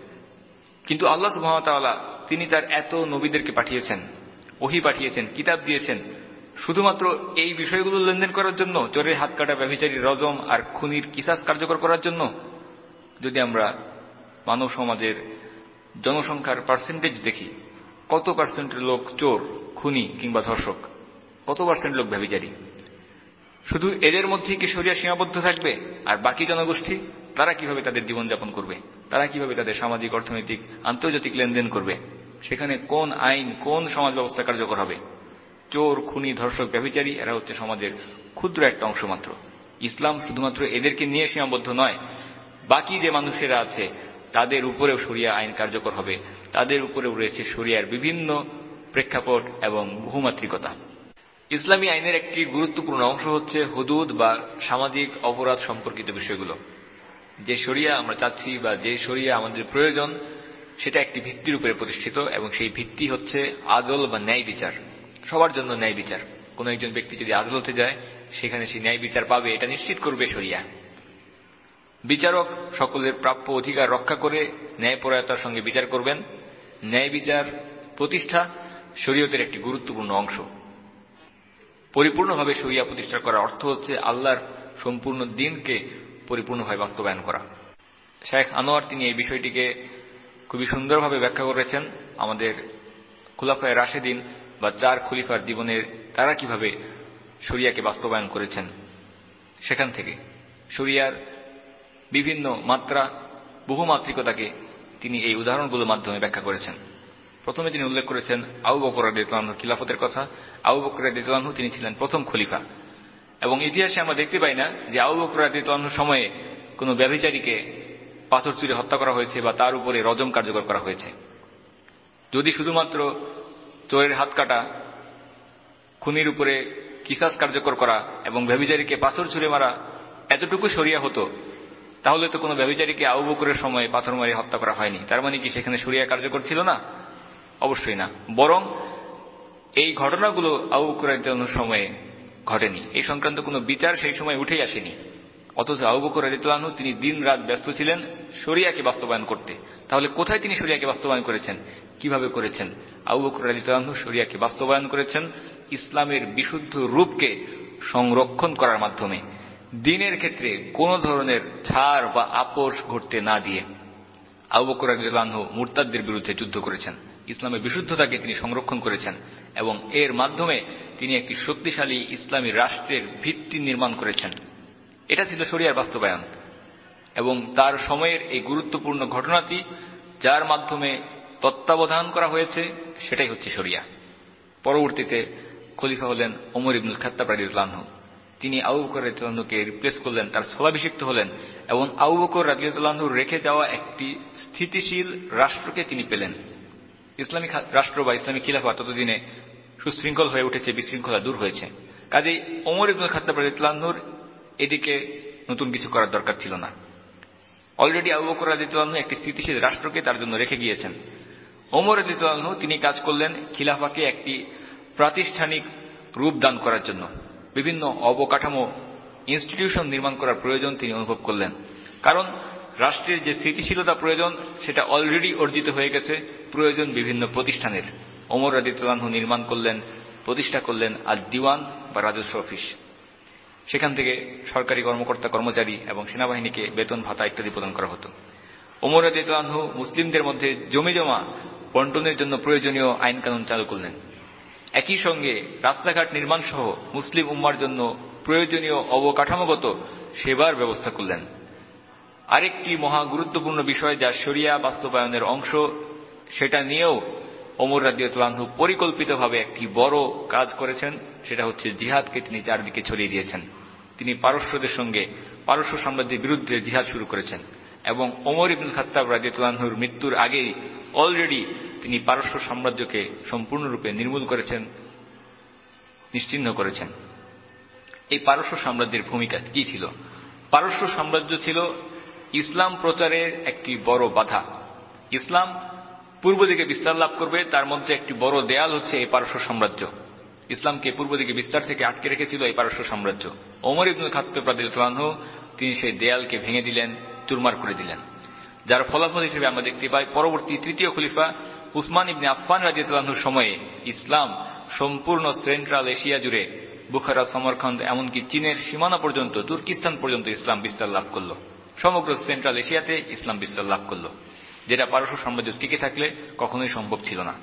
কিন্তু আল্লাহ সুবহানাহু ওয়া তাআলা তিনি তার এত নবীদেরকে পাঠিয়েছেন, ওহী পাঠিয়েছেন, কিতাব দিয়েছেন, শুধুমাত্র এই বিষয়গুলো লেনদেন করার জন্য, চোরের হাত কাটা, ব্যভিচারীর রজম আর খুনির কিসাস কার্যকর করার জন্য? যদি আমরা মানব সমাজের জনসংখ্যার পার্সেন্টেজ দেখি, কত পার্সেন্টের লোক চোর, খুনি কিংবা ধর্ষক, কত পার্সেন্ট লোক ব্যভিচারী? শুধু এদের মধ্যেই কি শরিয়া সীমাবদ্ধ থাকবে? আর বাকি জনগোষ্ঠী, তারা কিভাবে তাদের জীবনযাপন করবে? তারা কিভাবে তাদের সামাজিক, অর্থনৈতিক, আন্তর্জাতিক লেনদেন করবে? সেখানে কোন আইন, কোন সমাজ ব্যবস্থা কার্যকর হবে? চোর, খুনি, ধর্ষক, ব্যভিচারী এরা হচ্ছে সমাজের ক্ষুদ্র একটা অংশ মাত্র। ইসলাম শুধুমাত্র এদেরকে নিয়ে সীমাবদ্ধ নয়, বাকি যে মানুষেরা আছে তাদের উপরেও শরিয়া আইন কার্যকর হবে, তাদের উপরেও রয়েছে শরিয়ার বিভিন্ন প্রেক্ষাপট এবং বহুমাত্রিকতা। ইসলামী আইনের একটি গুরুত্বপূর্ণ অংশ হচ্ছে হুদুদ বা সামাজিক অপরাধ সম্পর্কিত বিষয়গুলো। যে শরিয়া আমরা চাচ্ছি বা যে শরিয়া আমাদের প্রয়োজন, সেটা একটি ভিত্তির উপরে প্রতিষ্ঠিত এবং সেই ভিত্তি হচ্ছে আদল বা ন্যায় বিচার। সবার জন্য ন্যায় বিচার। কোন একজন ব্যক্তি যদি আদালতে যায়, সেখানে সে ন্যায় বিচার পাবে, এটা নিশ্চিত করবে শরিয়া। বিচারক সকলের প্রাপ্য অধিকার রক্ষা করে ন্যায়পরায়ণতার সঙ্গে বিচার করবেন। ন্যায় বিচার প্রতিষ্ঠা শরীয়তের একটি গুরুত্বপূর্ণ অংশ। পরিপূর্ণভাবে শরিয়া প্রতিষ্ঠা করার অর্থ হচ্ছে আল্লাহর সম্পূর্ণ দ্বীনকে পরিপূর্ণভাবে বাস্তবায়ন করা। শেখ আনোয়ার তিনি এই বিষয়টিকে খুবই সুন্দরভাবে ব্যাখ্যা করেছেন। আমাদের খুলাফায়ে রাশেদিন বা 4 খলিফার জীবনের তারা কিভাবে শরিয়াকে বাস্তবায়ন করেছেন, সেখান থেকে শরিয়ার বিভিন্ন মাত্রা, বহুমাত্রিকতাকে তিনি এই উদাহরণগুলোর মাধ্যমে ব্যাখ্যা করেছেন। প্রথমে তিনি উল্লেখ করেছেন আবু বকর রাদিয়াল্লাহু আনহু খিলাফতের কথা। আবু বকর রাদিয়াল্লাহু আনহু তিনি ছিলেন প্রথম খলিফা, এবং ইতিহাসে আমরা দেখতে পাই না যে আবু বকর রাদিয়াল্লাহু আনহুর সময়ে কোনো ব্যভিচারীকে পাথর ছুঁড়ে হত্যা করা হয়েছে বা তার উপরে রজম কার্যকর করা হয়েছে। যদি শুধুমাত্র চোরের হাত কাটা, খুনির উপরে কিসাস কার্যকর করা এবং ব্যভিচারীকে পাথর ছুঁড়ে মারা এতটুকু শরিয়া হতো, তাহলে তো কোনো ব্যভিচারীকে আবু বকরের সময় পাথর মারি হত্যা করা হয়নি। তার মানে কি সেখানে শরিয়া কার্যকর ছিল না? অবশ্যই না। বরং এই ঘটনাগুলো আবু বকর রাদিয়াল্লাহু আনহুর সময়ে ঘটেনি। এই সংক্রান্ত কোনো বিচার সেই সময় উঠেই আসেনি। অথচ আবু বকর রাদিয়াল্লাহু আনহু তিনি দিন রাত ব্যস্ত ছিলেন শরিয়াকে বাস্তবায়ন করতে। তাহলে কোথায় তিনি শরিয়াকে বাস্তবায়ন করেছেন, কিভাবে করেছেন? আবু বকর রাদিয়াল্লাহু আনহু শরিয়াকে বাস্তবায়ন করেছেন ইসলামের বিশুদ্ধ রূপকে সংরক্ষণ করার মাধ্যমে, দ্বীনের ক্ষেত্রে কোন ধরনের ছাড় বা আপোষ ঘটতে না দিয়ে। আবু বকর রাদিয়াল্লাহু আনহু মুরতাদদের বিরুদ্ধে যুদ্ধ করেছেন, ইসলামের বিশুদ্ধতাকে তিনি সংরক্ষণ করেছেন এবং এর মাধ্যমে তিনি একটি শক্তিশালী ইসলামী রাষ্ট্রের ভিত্তি নির্মাণ করেছেন। এটা ছিল শরিয়ার বাস্তবায়ন। এবং তার সময়ের এই গুরুত্বপূর্ণ ঘটনাটি যার মাধ্যমে তত্ত্বাবধান করা হয়েছে সেটাই হচ্ছে শরিয়া। পরবর্তীতে খলিফা হলেন ওমর ইবনুল খাত্তাব রাদিয়াল্লাহু আনহু। তিনি আবু বকর রাদিয়াল্লাহু আনহুকে রিপ্লেস করলেন, তার স্থলাভিষিক্ত হলেন এবং আবু বকর রাদিয়াল্লাহু আনহুর রেখে যাওয়া একটি স্থিতিশীল রাষ্ট্রকে তিনি পেলেন। ইসলামী রাষ্ট্র বা ইসলামী খিলাফা ততদিনে সুশৃঙ্খল হয়ে উঠেছে, বিশৃঙ্খলা দূর হয়েছে। কাজেই ওমর ইবনুল খাত্তাব রাদিয়াল্লাহু আনহুর এদিকে নতুন কিছু করার দরকার ছিল না। অলরেডি আবু বকর রাদিয়াল্লাহু আনহু একটি স্থিতিশীল রাষ্ট্রকে তার জন্য রেখে গিয়েছেন। ওমর রাদিয়াল্লাহু আনহু তিনি কাজ করলেন খিলাফাকে একটি প্রাতিষ্ঠানিক রূপ দান করার জন্য। বিভিন্ন অবকাঠামো, ইনস্টিটিউশন নির্মাণ করার প্রয়োজন তিনি অনুভব করলেন। কারণ রাষ্ট্রের যে স্থিতিশীলতা প্রয়োজন সেটা অলরেডি অর্জিত হয়ে গেছে, প্রয়োজন বিভিন্ন প্রতিষ্ঠানের। ওমর রাদিয়াল্লাহু আনহু নির্মাণ করলেন, প্রতিষ্ঠা করলেন আদ-দিওয়ান বা রাজস্ব অফিস। সেখান থেকে সরকারি কর্মকর্তা কর্মচারী এবং সেনাবাহিনীকে বেতন ভাতা ইত্যাদি প্রদান করা হতো। ওমর রাদিয়াল্লাহু আনহু মুসলিমদের মধ্যে জমি জমা বন্টনের জন্য প্রয়োজনীয় আইন কানুন চালু করলেন। একই সঙ্গে রাস্তাঘাট নির্মাণ সহ মুসলিম উম্মার জন্য প্রয়োজনীয় অবকাঠামোগত সেবার ব্যবস্থা করলেন। আরেকটি মহা গুরুত্বপূর্ণ বিষয় যা শরিয়া বাস্তবায়নের অংশ, সেটা নিয়েও ওমর রাদিয়াল্লাহু আনহু পরিকল্পিতভাবে একটি বড় কাজ করেছেন। সেটা হচ্ছে জিহাদকে তিনি চারদিকে ছড়িয়ে দিয়েছেন। তিনি পারস্যদের সঙ্গে, পারস্য সাম্রাজ্যের বিরুদ্ধে জিহাদ শুরু করেছেন এবং ওমর ইবনুল খাত্তাব রাদিয়াল্লাহু আনহুর মৃত্যুর আগেই অলরেডি তিনি পারস্য সাম্রাজ্যকে সম্পূর্ণরূপে নির্মূল করেছেন, নিশ্চিহ্ন করেছেন। এই পারস্য সাম্রাজ্যের ভূমিকা কি ছিল? পারস্য সাম্রাজ্য ছিল ইসলাম প্রচারের একটি বড় বাধা। ইসলাম পূর্ব দিকে বিস্তার লাভ করবে, তার মধ্যে একটি বড় দেয়াল হচ্ছে এই পারস্য সাম্রাজ্য। ইসলামকে পূর্ব দিকে বিস্তার থেকে আটকে রেখেছিল এই পারস্য সাম্রাজ্য। ওমর ইবনুল খাত্তাব রাদিয়াল্লাহু আনহু তিনি সেই দেয়ালকে ভেঙে দিলেন, চুরমার করে দিলেন। যার ফলাফল হিসেবে আমরা দেখতে পাই পরবর্তী তৃতীয় খলিফা উসমান ইবনে আফফান রাদিয়াল্লাহু আনহুর সময়ে ইসলাম সম্পূর্ণ সেন্ট্রাল এশিয়া জুড়ে, বুখারা, সমরখন্দ, এমনকি চীনের সীমানা পর্যন্ত, তুর্কিস্তান পর্যন্ত ইসলাম বিস্তার লাভ করল। সমগ্র সেন্ট্রাল এশিয়াতে ইসলাম বিস্তার লাভ করল, যেটা পারস্য সাম্রাজ্য টিকে থাকলে কখনোই সম্ভব ছিল না।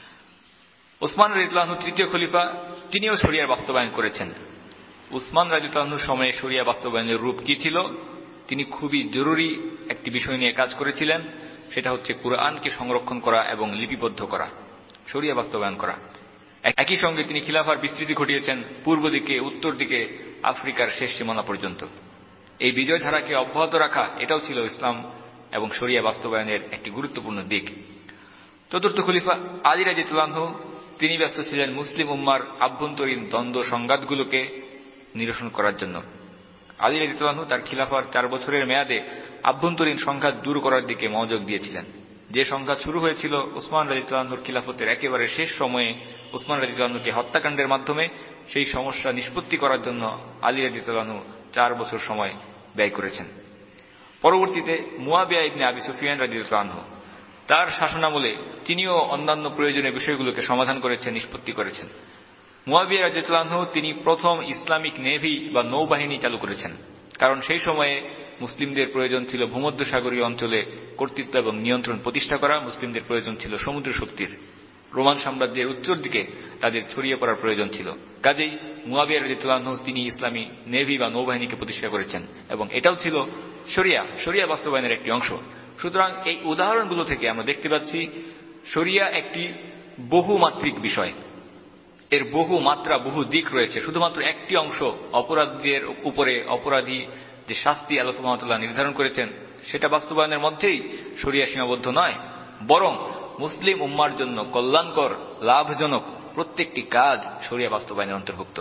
উসমান রাদিয়াল্লাহু আনহু তৃতীয় খলিফা, তিনিও শরিয়ার বাস্তবায়ন করেছেন। উসমান রাদিয়াল্লাহু আনহুর সময়ে শরিয়া বাস্তবায়নের রূপ কি ছিল? তিনি খুবই জরুরি একটি বিষয় নিয়ে কাজ করেছিলেন, সেটা হচ্ছে কুরআনকে সংরক্ষণ করা এবং লিপিবদ্ধ করা, শরিয়া বাস্তবায়ন করা। একই সঙ্গে তিনি খিলাফার বিস্তৃতি ঘটিয়েছেন পূর্ব দিকে, উত্তর দিকে, আফ্রিকার শেষ সীমানা পর্যন্ত। এই বিজয় ধারাকে অব্যাহত রাখা, এটাও ছিল ইসলাম এবং শরিয়া বাস্তবায়নের একটি গুরুত্বপূর্ণ দিক। চতুর্থ খলিফা আলী রাদিয়াল্লাহু আনহু তিনি ব্যস্ত ছিলেন মুসলিম উম্মার আভ্যন্তরীণ দ্বন্দ্ব সংঘাতগুলোকে নিরসন করার জন্য। আলী রাদিয়াল্লাহু আনহু তার খিলাফার 4 বছরের মেয়াদে আভ্যন্তরীণ সংঘাত দূর করার দিকে মনোযোগ দিয়েছিলেন। যে সংঘাত শুরু হয়েছিল উসমান রাদিয়াল্লাহু আনহুর খিলাফতের একেবারে শেষ সময়ে উসমান রাদিয়াল্লাহু আনহুকে হত্যাকাণ্ডের মাধ্যমে, সেই সমস্যা নিষ্পত্তি করার জন্য আলী রাদিয়াল্লাহু আনহু 4 বছর সময় ব্যয় করেছেন। পরবর্তীতে মুয়াবিয়া ইবনে আবি সুফিয়ান রাদিয়াল্লাহু আনহু তার শাসনামলে তিনিও অন্যান্য প্রয়োজনীয় বিষয়গুলোকে সমাধান করেছেন, নিষ্পত্তি করেছেন। মুয়াবিয়া রাদিয়াল্লাহু আনহু তিনি প্রথম ইসলামিক নেভি বা নৌবাহিনী চালু করেছেন, কারণ সেই সময়ে মুসলিমদের প্রয়োজন ছিল ভূমধ্যসাগরীয় অঞ্চলে কর্তৃত্ব এবং নিয়ন্ত্রণ প্রতিষ্ঠা করা, মুসলিমদের প্রয়োজন ছিল সমুদ্র শক্তির। রোমান সাম্রাজ্যের উত্তর দিকে তাদের ছড়িয়ে পড়ার প্রয়োজন ছিল। কাজেই মুয়াবিয়া রাদিয়াল্লাহু আনহু তিনি ইসলামী নেভি বা নৌবাহিনীকে প্রতিষ্ঠা করেছেন এবং এটাও ছিল শরিয়া বাস্তবায়নের একটি অংশ। সুতরাং এই উদাহরণগুলো থেকে আমরা দেখতে পাচ্ছি শরিয়া একটি বহুমাত্রিক বিষয়, এর বহু মাত্রা, বহু দিক রয়েছে। শুধুমাত্র একটি অংশ, অপরাধীদের উপরে অপরাধী যে শাস্তি আল্লাহ সুবহানাহু ওয়া তাআলা নির্ধারণ করেছেন সেটা বাস্তবায়নের মধ্যেই শরিয়া সীমাবদ্ধ নয়, বরং মুসলিম উম্মার জন্য কল্যাণকর, লাভজনক প্রত্যেকটি কাজ শরিয়া বাস্তবায়নের অন্তর্ভুক্ত।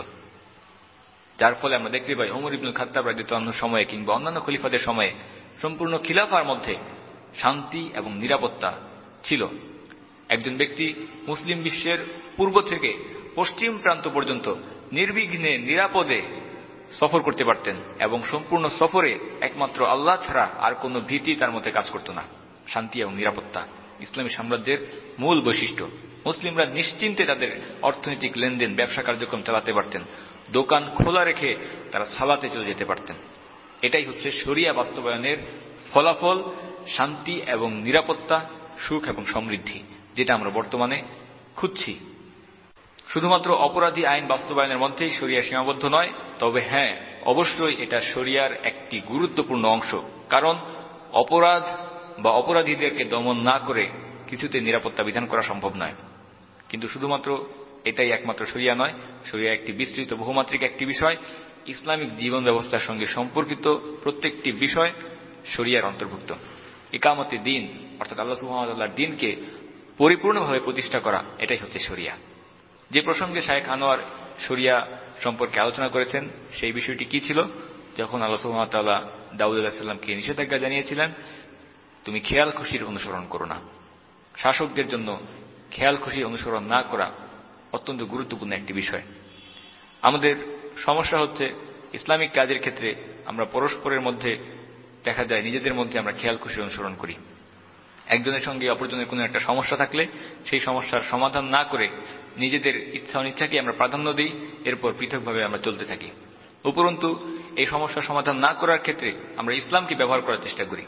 যার ফলে আমরা দেখতে পাই ওমর ইবনুল খাত্তাব রাদিয়াল্লাহু আনহুর সময়ে কিংবা অন্যান্য খলিফাদের সময়ে সম্পূর্ণ খিলাফার মধ্যে শান্তি এবং নিরাপত্তা ছিল। একজন ব্যক্তি মুসলিম বিশ্বের পূর্ব থেকে পশ্চিম প্রান্ত পর্যন্ত নির্বিঘ্নে নিরাপদে সফর করতে পারতেন এবং সম্পূর্ণ সফরে একমাত্র আল্লাহ ছাড়া আর কোনো ভীতি তার মধ্যে কাজ করত না। শান্তি এবং নিরাপত্তা ইসলামী সাম্রাজ্যের মূল বৈশিষ্ট্য। মুসলিমরা নিশ্চিন্তে তাদের অর্থনৈতিক লেনদেন, ব্যবসা কার্যক্রম চালাতে পারতেন, দোকান খোলা রেখে তারা সালাতে চলে যেতে পারতেন। এটাই হচ্ছে শরিয়া বাস্তবায়নের ফলাফল, শান্তি এবং নিরাপত্তা, সুখ এবং সমৃদ্ধি, যেটা আমরা বর্তমানে খুঁজছি। শুধুমাত্র অপরাধী আইন বাস্তবায়নের মধ্যেই শরিয়া সীমাবদ্ধ নয়, তবে হ্যাঁ, অবশ্যই এটা শরিয়ার একটি গুরুত্বপূর্ণ অংশ। কারণ অপরাধ বা অপরাধীদেরকে দমন না করে কিছুতে নিরাপত্তা বিধান করা সম্ভব নয়। কিন্তু শুধুমাত্র এটাই একমাত্র শরিয়া নয়, শরিয়া একটি বিস্তৃত বহুমাত্রিক একটি বিষয়। ইসলামিক জীবন ব্যবস্থার সঙ্গে সম্পর্কিত প্রত্যেকটি বিষয় শরিয়ার অন্তর্ভুক্ত। ইকামতে দ্বীন অর্থাৎ আল্লাহ সুবহানাহু ওয়া তাআলার দ্বীনকে পরিপূর্ণভাবে প্রতিষ্ঠা করা, এটাই হচ্ছে শরিয়া। যে প্রসঙ্গে শায়েখ আনোয়ার শরিয়া সম্পর্কে আলোচনা করেছেন সেই বিষয়টি কি ছিল? যখন আল্লাহ সুবহানাহু ওয়া তাআলা দাউদ আলাইহিস সালামকে নিষেধাজ্ঞা জানিয়েছিলেন, তুমি খেয়াল খুশির অনুসরণ করো না। শাসকদের জন্য খেয়াল খুশির অনুসরণ না করা অত্যন্ত গুরুত্বপূর্ণ একটি বিষয়। আমাদের সমস্যা হচ্ছে ইসলামিক কাজের ক্ষেত্রে আমরা পরস্পরের মধ্যে দেখা যায় নিজেদের মধ্যে আমরা খেয়াল খুশির অনুসরণ করি। একজনের সঙ্গে অপরজনের কোনো একটা সমস্যা থাকলে সেই সমস্যার সমাধান না করে নিজেদের ইচ্ছা অনিচ্ছাকে আমরা প্রাধান্য দিই, এরপর পৃথকভাবে আমরা চলতে থাকি। উপরন্তু এই সমস্যার সমাধান না করার ক্ষেত্রে আমরা ইসলামকে ব্যবহার করার চেষ্টা করি।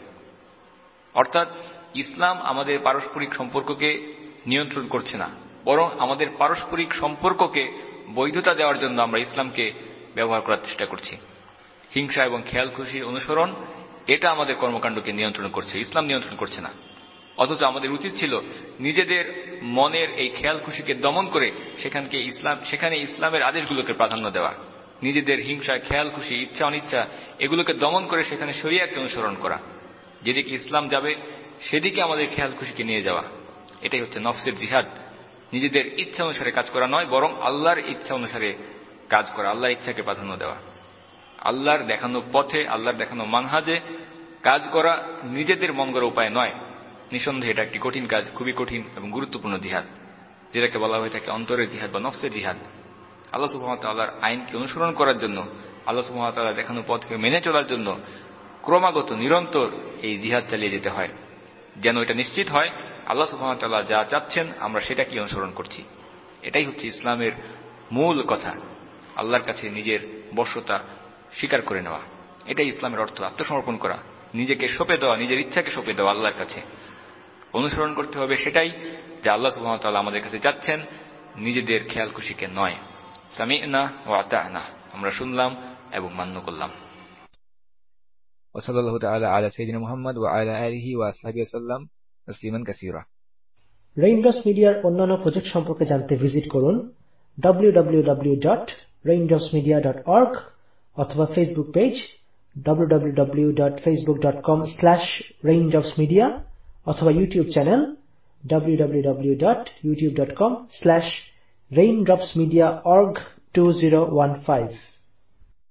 অর্থাৎ ইসলাম আমাদের পারস্পরিক সম্পর্ককে নিয়ন্ত্রণ করছে না, বরং আমাদের পারস্পরিক সম্পর্ককে বৈধতা দেওয়ার জন্য আমরা ইসলামকে ব্যবহার করার চেষ্টা করছি। হিংসা এবং খেয়াল খুশির অনুসরণ এটা আমাদের কর্মকাণ্ডকে নিয়ন্ত্রণ করছে, ইসলাম নিয়ন্ত্রণ করছে না। অথচ আমাদের উচিত ছিল নিজেদের মনের এই খেয়াল খুশিকে দমন করে সেখানে ইসলামের আদেশগুলোকে প্রাধান্য দেওয়া। নিজেদের হিংসা, খেয়াল খুশি, ইচ্ছা অনিচ্ছা এগুলোকে দমন করে সেখানে শরিয়াকে অনুসরণ করা। যেদিকে ইসলাম যাবে সেদিকে আমাদের খেয়াল খুশিকে নিয়ে যাওয়া। এটাই হচ্ছে নফসের জিহাদ। নিজেদের ইচ্ছা অনুসারে কাজ করা নয়, বরং আল্লাহর ইচ্ছা অনুসারে কাজ করা, আল্লাহর ইচ্ছাকে প্রাধান্য দেওয়া। আল্লাহর দেখানো পথে, আল্লাহর দেখানো মানহাজে কাজ করা নিজেদের মন গড়া উপায় নয়। নিঃসন্দেহে এটা একটি কঠিন কাজ, খুবই কঠিন এবং গুরুত্বপূর্ণ জিহাদ, যেটাকে বলা হয়ে থাকে অন্তরের জিহাদ বা নফসের জিহাদ। আল্লাহ সুবহানাহু ওয়া তাআলার আইনকে অনুসরণ করার জন্য, আল্লাহ সুবহানাহু ওয়া তাআলার দেখানো পথকে মেনে চলার জন্য ক্রমাগত নিরন্তর এই জিহাদ চালিয়ে যেতে হয়, যেন এটা নিশ্চিত হয় আল্লাহ সুবহানাহু ওয়া তাআলা যা চাচ্ছেন আমরা সেটাকে অনুসরণ করছি। এটাই হচ্ছে ইসলামের মূল কথা, আল্লাহর কাছে নিজের বশ্যতা স্বীকার করে নেওয়া। এটাই ইসলামের অর্থ, আত্মসমর্পণ করা, নিজেকে সঁপে দেওয়া, নিজের ইচ্ছাকে সঁপে দেওয়া আল্লাহর কাছে। অনুসরণ করতে হবে সেটাই যা আল্লাহ সুবহানাহু ওয়া তাআলা আমাদের কাছে চাচ্ছেন, নিজেদের খেয়াল খুশিকে নয়। সামি'না ওয়া আতা'না, আমরা শুনলাম এবং মান্য করলাম। ওয়া সাল্লাল্লাহু তাআলা আলা সাইয়্যিদিনা মুহাম্মদ ওয়া আলা আলিহি ওয়া আসহাবিহি ওয়াসাল্লাম তাসলিমান কাসীরা। রেইনড্রপস মিডিয়ার অন্যান্য প্রজেক্ট সম্পর্কে জানতে ভিজিট করুন www.raindropsmedia.org অথবা ফেসবুক পেজ www.facebook.com/raindropsmedia অথবা ইউটিউব চ্যানেল www.youtube.com/raindropsmediaorg2015